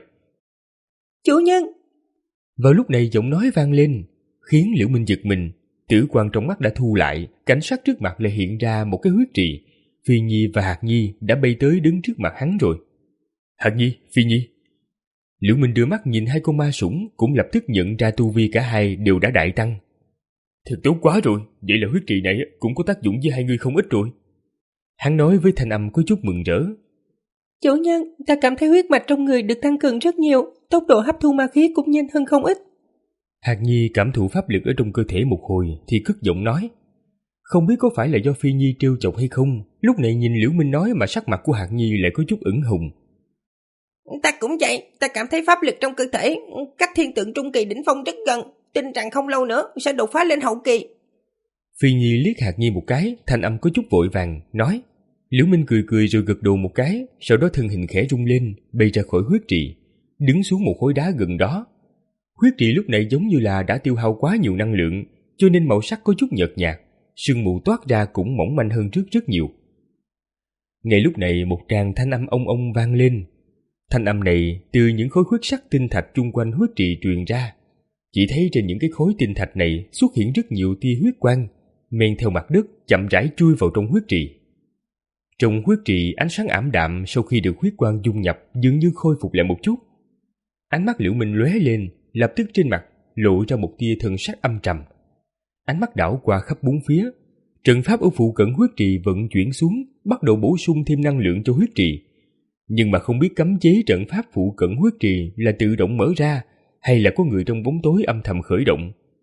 Chủ nhân! Vào lúc này giọng nói vang lên, khiến Liễu Minh giật mình. Tử quang trong mắt đã thu lại, cảnh sắc trước mặt lại hiện ra một cái huyết trì. Phi Nhi và Hạt Nhi đã bay tới đứng trước mặt hắn rồi. Hạt Nhi, Phi Nhi. Liễu Minh đưa mắt nhìn hai con ma sủng, cũng lập tức nhận ra tu vi cả hai đều đã đại tăng. Thật tốt quá rồi, vậy là huyết trì này cũng có tác dụng với hai người không ít rồi. Hắn nói với thanh âm có chút mừng rỡ. Chủ nhân, ta cảm thấy huyết mạch trong người được tăng cường rất nhiều, tốc độ hấp thu ma khí cũng nhanh hơn không ít. Hạt Nhi cảm thụ pháp lực ở trong cơ thể một hồi thì cất giọng nói. Không biết có phải là do Phi Nhi trêu chọc hay không, lúc này nhìn Liễu Minh nói mà sắc mặt của Hạt Nhi lại có chút ửng hồng. Ta cũng vậy, ta cảm thấy pháp lực trong cơ thể cách thiên tượng trung kỳ đỉnh phong rất gần, tin rằng không lâu nữa sẽ đột phá lên hậu kỳ. Phi Nhi liếc Hạt Nhi một cái, thanh âm có chút vội vàng, nói. Liễu Minh cười cười rồi gật đầu một cái, sau đó thân hình khẽ rung lên, bay ra khỏi huyết trì, đứng xuống một khối đá gần đó. Huyết trì lúc này giống như là đã tiêu hao quá nhiều năng lượng, cho nên màu sắc có chút nhợt nhạt, sương mù toát ra cũng mỏng manh hơn trước rất nhiều. Ngay lúc này một tràng thanh âm ong ong vang lên. Thanh âm này từ những khối huyết sắc tinh thạch chung quanh huyết trì truyền ra. Chỉ thấy trên những cái khối tinh thạch này xuất hiện rất nhiều tia huyết quang, men theo mặt đất chậm rãi chui vào trong huyết trì. Trong huyết trì ánh sáng ảm đạm sau khi được huyết quang dung nhập dường như khôi phục lại một chút. Ánh mắt Liễu Minh lóe lên, lập tức trên mặt lộ ra một tia thần sắc âm trầm. Ánh mắt đảo qua khắp bốn phía, trận pháp ở phụ cận huyết trì vận chuyển xuống, bắt đầu bổ sung thêm năng lượng cho huyết trì. Nhưng mà không biết cấm chế trận pháp phụ cận huyết trì là tự động mở ra hay là có người trong bóng tối âm thầm khởi động,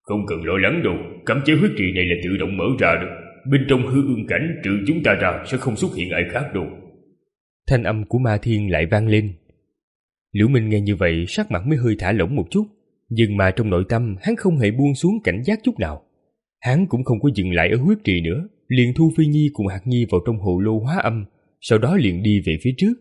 Không cần lo lắng đâu, cấm chế huyết trì này là tự động mở ra được. Bên trong hư ương cảnh trừ chúng ta ra sẽ không xuất hiện ai khác đâu. Thanh âm của Ma Thiên lại vang lên. Liễu Minh nghe như vậy sắc mặt mới hơi thả lỏng một chút, nhưng mà trong nội tâm hắn không hề buông xuống cảnh giác chút nào. Hắn cũng không có dừng lại ở huyết trì nữa, liền thu Phi Nhi cùng Hạt Nhi vào trong hồ lô hóa âm, sau đó liền đi về phía trước.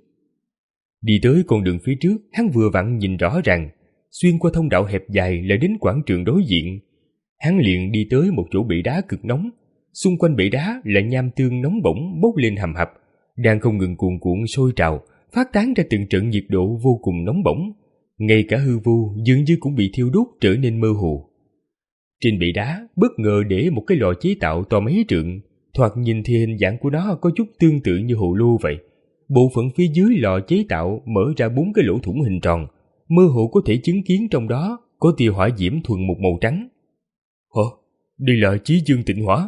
Đi tới con đường phía trước, hắn vừa vặn nhìn rõ ràng, xuyên qua thông đạo hẹp dài là đến quảng trường đối diện. Hắn liền đi tới một chỗ bệ đá cực nóng, xung quanh bệ đá là nham tương nóng bỏng bốc lên hầm hập, đang không ngừng cuồn cuộn sôi trào, phát tán ra từng trận nhiệt độ vô cùng nóng bỏng. Ngay cả hư vô dường như cũng bị thiêu đốt trở nên mơ hồ. Trên bệ đá bất ngờ để một cái lò chế tạo to mấy trượng, thoạt nhìn thì hình dạng của nó có chút tương tự như hồ lô vậy. Bộ phận phía dưới lò chế tạo mở ra bốn cái lỗ thủng hình tròn, mơ hồ có thể chứng kiến trong đó có tia hỏa diễm thuần một màu trắng. Hả? Đây là chí dương tịnh hỏa?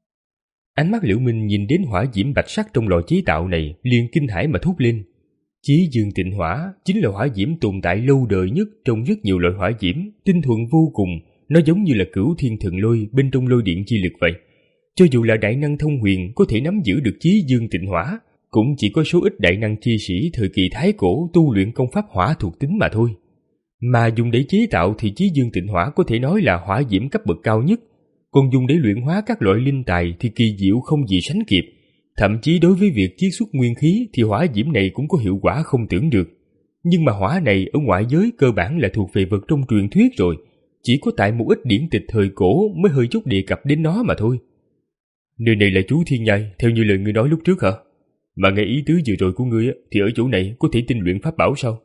Ánh mắt Liễu Minh nhìn đến hỏa diễm bạch sắc trong lò chế tạo này liền kinh hãi mà thốt lên. Chí dương tịnh hỏa chính là hỏa diễm tồn tại lâu đời nhất trong rất nhiều loại hỏa diễm, tinh thuần vô cùng, nó giống như là cửu thiên thần lôi bên trong lôi điện chi lực vậy. Cho dù là đại năng thông huyền có thể nắm giữ được chí dương tịnh hỏa, cũng chỉ có số ít đại năng chi sĩ thời kỳ thái cổ tu luyện công pháp hỏa thuộc tính mà thôi. Mà dùng để chế tạo thì chí dương tịnh hỏa có thể nói là hỏa diễm cấp bậc cao nhất, còn dùng để luyện hóa các loại linh tài thì kỳ diệu không gì sánh kịp. Thậm chí đối với việc chiết xuất nguyên khí thì hỏa diễm này cũng có hiệu quả không tưởng được. Nhưng mà hỏa này ở ngoại giới cơ bản là thuộc về vật trong truyền thuyết rồi, chỉ có tại một ít điển tịch thời cổ mới hơi chút đề cập đến nó mà thôi. Nơi này là Chú Thiên Nhai, theo như lời ngươi nói lúc trước hả? Mà nghe ý tứ vừa rồi của ngươi thì ở chỗ này có thể tinh luyện pháp bảo sao?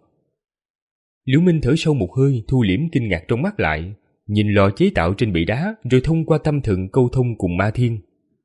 Liễu Minh thở sâu một hơi, thu liễm kinh ngạc trong mắt lại, nhìn lò chế tạo trên bệ đá rồi thông qua tâm thần câu thông cùng Ma Thiên.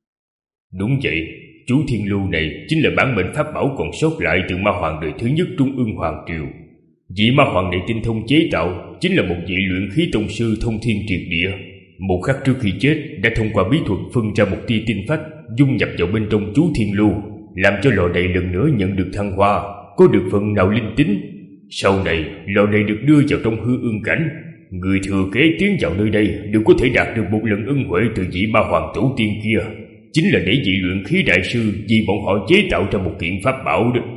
Đúng vậy, Chú Thiên Lưu này chính là bản mệnh pháp bảo còn sót lại từ Ma Hoàng đời thứ nhất Trung Ương Hoàng Triều. Vị Ma Hoàng này tinh thông chế tạo chính là một vị luyện khí tông sư thông thiên triệt địa. Một khắc trước khi chết đã thông qua bí thuật phân ra một tia tinh phách dung nhập vào bên trong Chú Thiên Lưu, làm cho lò này lần nữa nhận được thăng hoa, có được phần nào linh tính. Sau này lò này được đưa vào trong hư ương cảnh, người thừa kế tiến vào nơi đây đều có thể đạt được một lần ân huệ từ vị Ma Hoàng tổ tiên kia, chính là để vị luyện khí đại sư vì bọn họ chế tạo ra một kiện pháp bảo đó.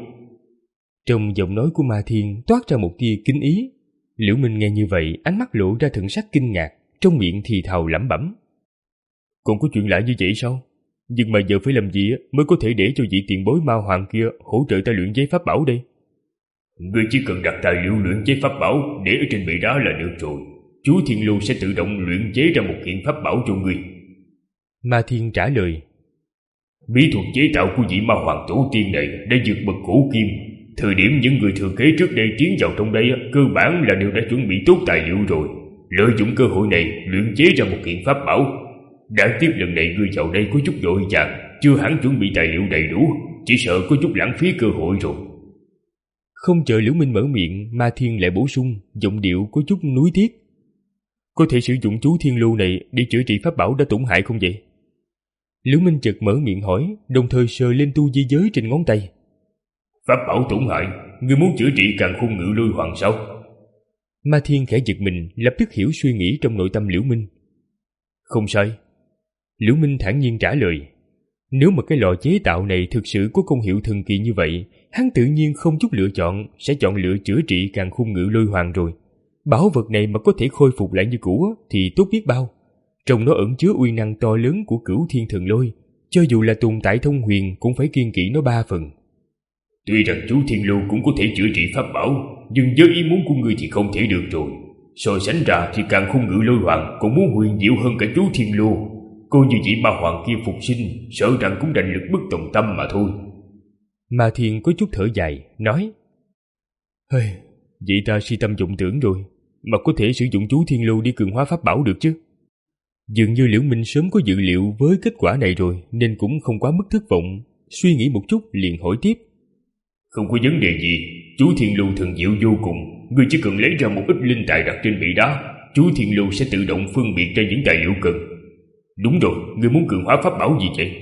Trong giọng nói của Ma Thiên toát ra một tia kính ý. Liễu Minh nghe như vậy, ánh mắt lộ ra thần sắc kinh ngạc, trong miệng thì thào lẩm bẩm. Còn có chuyện lạ như vậy sao? Nhưng mà giờ phải làm gì mới có thể để cho vị tiền bối Ma Hoàng kia hỗ trợ ta luyện chế pháp bảo đây? Ngươi chỉ cần đặt tài liệu luyện chế pháp bảo để ở trên bệ đá là được rồi. Chú Thiên Lưu sẽ tự động luyện chế ra một kiện pháp bảo cho ngươi. Ma Thiên trả lời. Bí thuật chế tạo của vị Ma Hoàng tổ tiên này đã vượt bậc cổ kim. Thời điểm những người thừa kế trước đây tiến vào trong đây, cơ bản là đều đã chuẩn bị tốt tài liệu rồi. Lợi dụng cơ hội này luyện chế ra một kiện pháp bảo. Đáng tiếc lần này ngươi vào đây có chút vội vàng, chưa hẳn chuẩn bị tài liệu đầy đủ, chỉ sợ có chút lãng phí cơ hội rồi. Không chờ Liễu Minh mở miệng, Ma Thiên lại bổ sung, giọng điệu có chút nuối tiếc. Có thể sử dụng chú Thiên Lưu này để chữa trị pháp bảo đã tổn hại không vậy? Liễu Minh chợt mở miệng hỏi, đồng thời sờ lên tu di giới trên ngón tay. Pháp bảo tổn hại? Ngươi muốn chữa trị Càn Khôn Ngự Lôi Hoàng sao? Ma Thiên khẽ giật mình, lập tức hiểu suy nghĩ trong nội tâm Liễu Minh. Không sai. Liễu Minh thản nhiên trả lời. Nếu mà cái lò chế tạo này thực sự có công hiệu thần kỳ như vậy, hắn tự nhiên không chút lựa chọn sẽ chọn lựa chữa trị Càn Khôn Ngự Lôi Hoàng rồi. Bảo vật này mà có thể khôi phục lại như cũ thì tốt biết bao. Trong nó ẩn chứa uy năng to lớn của Cửu Thiên Thần Lôi, cho dù là tồn tại thông huyền cũng phải kiêng kỵ nó ba phần. Tuy rằng chú Thiên Lưu cũng có thể chữa trị pháp bảo, nhưng với ý muốn của ngươi thì không thể được rồi. So sánh ra thì Càn Khôn Ngự Lôi Hoàng còn muốn huyền diệu hơn cả chú Thiên Lưu. Cô như vị Ma Hoàng kia phục sinh, sợ rằng cũng đành lực bất tòng tâm mà thôi. Ma Thiên có chút thở dài, nói. Hơi, vậy ta si tâm vọng tưởng rồi, mà có thể sử dụng chú Thiên Lưu đi cường hóa pháp bảo được chứ? Dường như Liễu Minh sớm có dự liệu với kết quả này rồi, nên cũng không quá mức thất vọng. Suy nghĩ một chút liền hỏi tiếp. Không có vấn đề gì, chú Thiên Lưu thần diệu vô cùng. Ngươi chỉ cần lấy ra một ít linh tài đặt trên bệ đá, chú Thiên Lưu sẽ tự động phân biệt ra những tài liệu cần. Đúng rồi, ngươi muốn cường hóa pháp bảo gì vậy?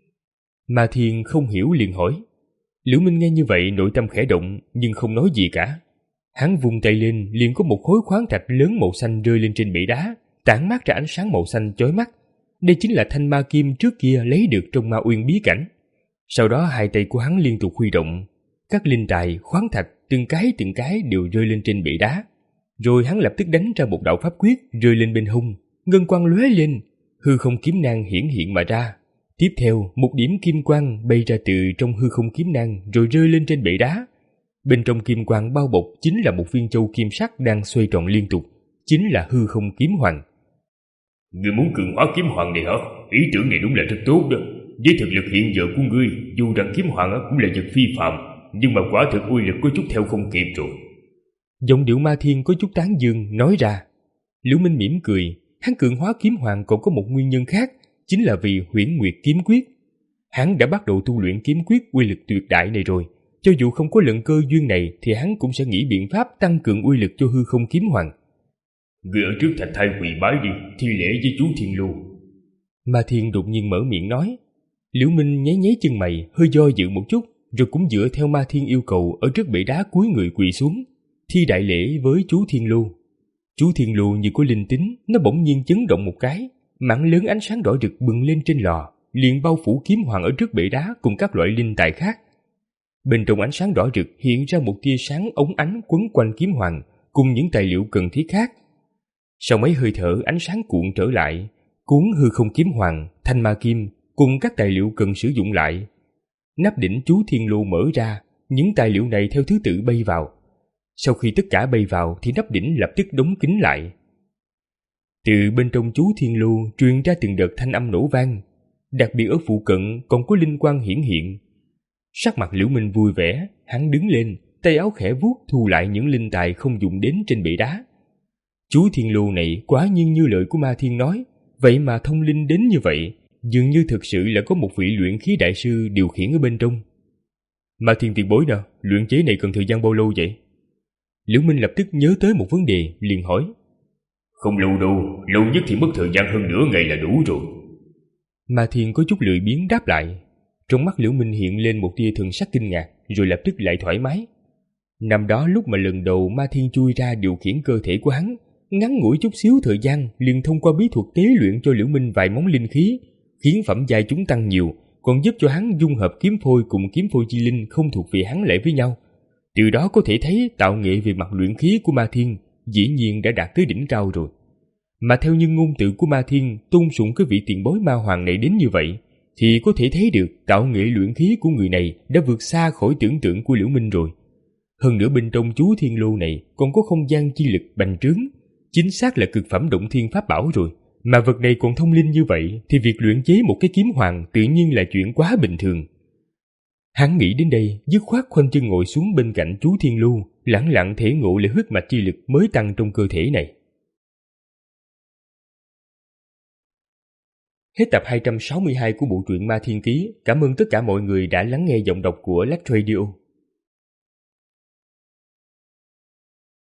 Ma Thiên không hiểu liền hỏi. Liễu Minh nghe như vậy nội tâm khẽ động, nhưng không nói gì cả. Hắn vung tay lên, liền có một khối khoáng thạch lớn màu xanh rơi lên trên bệ đá, tản mát ra ánh sáng màu xanh chói mắt. Đây chính là thanh ma kim trước kia lấy được trong Ma Uyên bí cảnh. Sau đó hai tay của hắn liên tục huy động, các linh tài, khoáng thạch từng cái từng cái đều rơi lên trên bệ đá. Rồi hắn lập tức đánh ra một đạo pháp quyết rơi lên bên hông, ngân quang lóe lên, hư không kiếm nang hiển hiện mà ra. Tiếp theo, một điểm kim quang bay ra từ trong hư không kiếm nang rồi rơi lên trên bệ đá. Bên trong kim quang bao bọc chính là một viên châu kim sắc đang xoay tròn liên tục, chính là hư không kiếm hoàng. Ngươi muốn cường hóa kiếm hoàng này hả? Ý tưởng này đúng là rất tốt đó. Với thực lực hiện giờ của ngươi, dù rằng kiếm hoàng cũng là vật phi phạm, nhưng mà quả thực uy lực có chút theo không kịp rồi. Giọng điệu Ma Thiên có chút tán dương nói ra. Liễu Minh mỉm cười, hắn cường hóa kiếm hoàng còn có một nguyên nhân khác, chính là vì Huyễn Nguyệt kiếm quyết. Hắn đã bắt đầu tu luyện kiếm quyết uy lực tuyệt đại này rồi, cho dù không có lần cơ duyên này thì hắn cũng sẽ nghĩ biện pháp tăng cường uy lực cho hư không kiếm hoàng. Ngươi ở trước thành thai quỳ bái đi, thi lễ với chú Thiên Lưu. Ma Thiên đột nhiên mở miệng nói. Liễu Minh nháy nháy chân mày, hơi do dự một chút, rồi cũng dựa theo Ma Thiên yêu cầu ở trước bệ đá cúi người quỳ xuống, thi đại lễ với chú Thiên Lưu. Chú Thiên Lưu như có linh tính, nó bỗng nhiên chấn động một cái, mảng lớn ánh sáng đỏ rực bừng lên trên lò, liền bao phủ kiếm hoàng ở trước bệ đá cùng các loại linh tài khác. Bên trong ánh sáng đỏ rực hiện ra một tia sáng óng ánh quấn quanh kiếm hoàng cùng những tài liệu cần thiết khác. Sau mấy hơi thở, ánh sáng cuộn trở lại, cuốn hư không kiếm hoàng, thanh ma kim cùng các tài liệu cần sử dụng lại. Nắp đỉnh chú Thiên Lưu mở ra, những tài liệu này theo thứ tự bay vào. Sau khi tất cả bay vào thì nắp đỉnh lập tức đóng kín lại. Từ bên trong chú Thiên Lưu truyền ra từng đợt thanh âm nổ vang, đặc biệt ở phụ cận còn có linh quang hiển hiện. Sắc mặt Liễu Minh vui vẻ, hắn đứng lên, tay áo khẽ vuốt thu lại những linh tài không dùng đến trên bệ đá. Chú Thiên Lưu này quả nhiên như lời của Ma Thiên nói, vậy mà thông linh đến như vậy, dường như thực sự là có một vị luyện khí đại sư điều khiển ở bên trong. Ma Thiên tiền bối nào, luyện chế này cần thời gian bao lâu vậy? Liễu Minh lập tức nhớ tới một vấn đề, liền hỏi. Không lâu đâu, lâu nhất thì mất thời gian hơn nửa ngày là đủ rồi. Ma Thiên có chút lười biếng đáp lại. Trong mắt Liễu Minh hiện lên một tia thần sắc kinh ngạc, rồi lập tức lại thoải mái. Năm đó lúc mà lần đầu Ma Thiên chui ra điều khiển cơ thể của hắn, ngắn ngủi chút xíu thời gian liền thông qua bí thuật tế luyện cho Liễu Minh vài món linh khí, khiến phẩm giai chúng tăng nhiều, còn giúp cho hắn dung hợp kiếm phôi cùng kiếm phôi chi linh không thuộc về hắn lại với nhau. Từ đó có thể thấy tạo nghệ về mặt luyện khí của Ma Thiên dĩ nhiên đã đạt tới đỉnh cao rồi. Mà theo như ngôn từ của Ma Thiên tôn sùng cái vị tiền bối ma hoàng này đến như vậy, thì có thể thấy được tạo nghệ luyện khí của người này đã vượt xa khỏi tưởng tượng của Liễu Minh rồi. Hơn nữa bên trong chú Thiên Lưu này còn có không gian chi lực bành trướng, chính xác là cực phẩm động thiên pháp bảo rồi. Mà vật này còn thông linh như vậy thì việc luyện chế một cái kiếm hoàng tự nhiên là chuyện quá bình thường. Hắn nghĩ đến đây, dứt khoát khoanh chân ngồi xuống bên cạnh chú Thiên Lưu, lẳng lặng thể ngộ lại huyết mạch chi lực mới tăng trong cơ thể này. Hết tập hai trăm sáu mươi hai của bộ truyện Ma Thiên Ký. Cảm ơn tất cả mọi người đã lắng nghe giọng đọc của Lách Radio.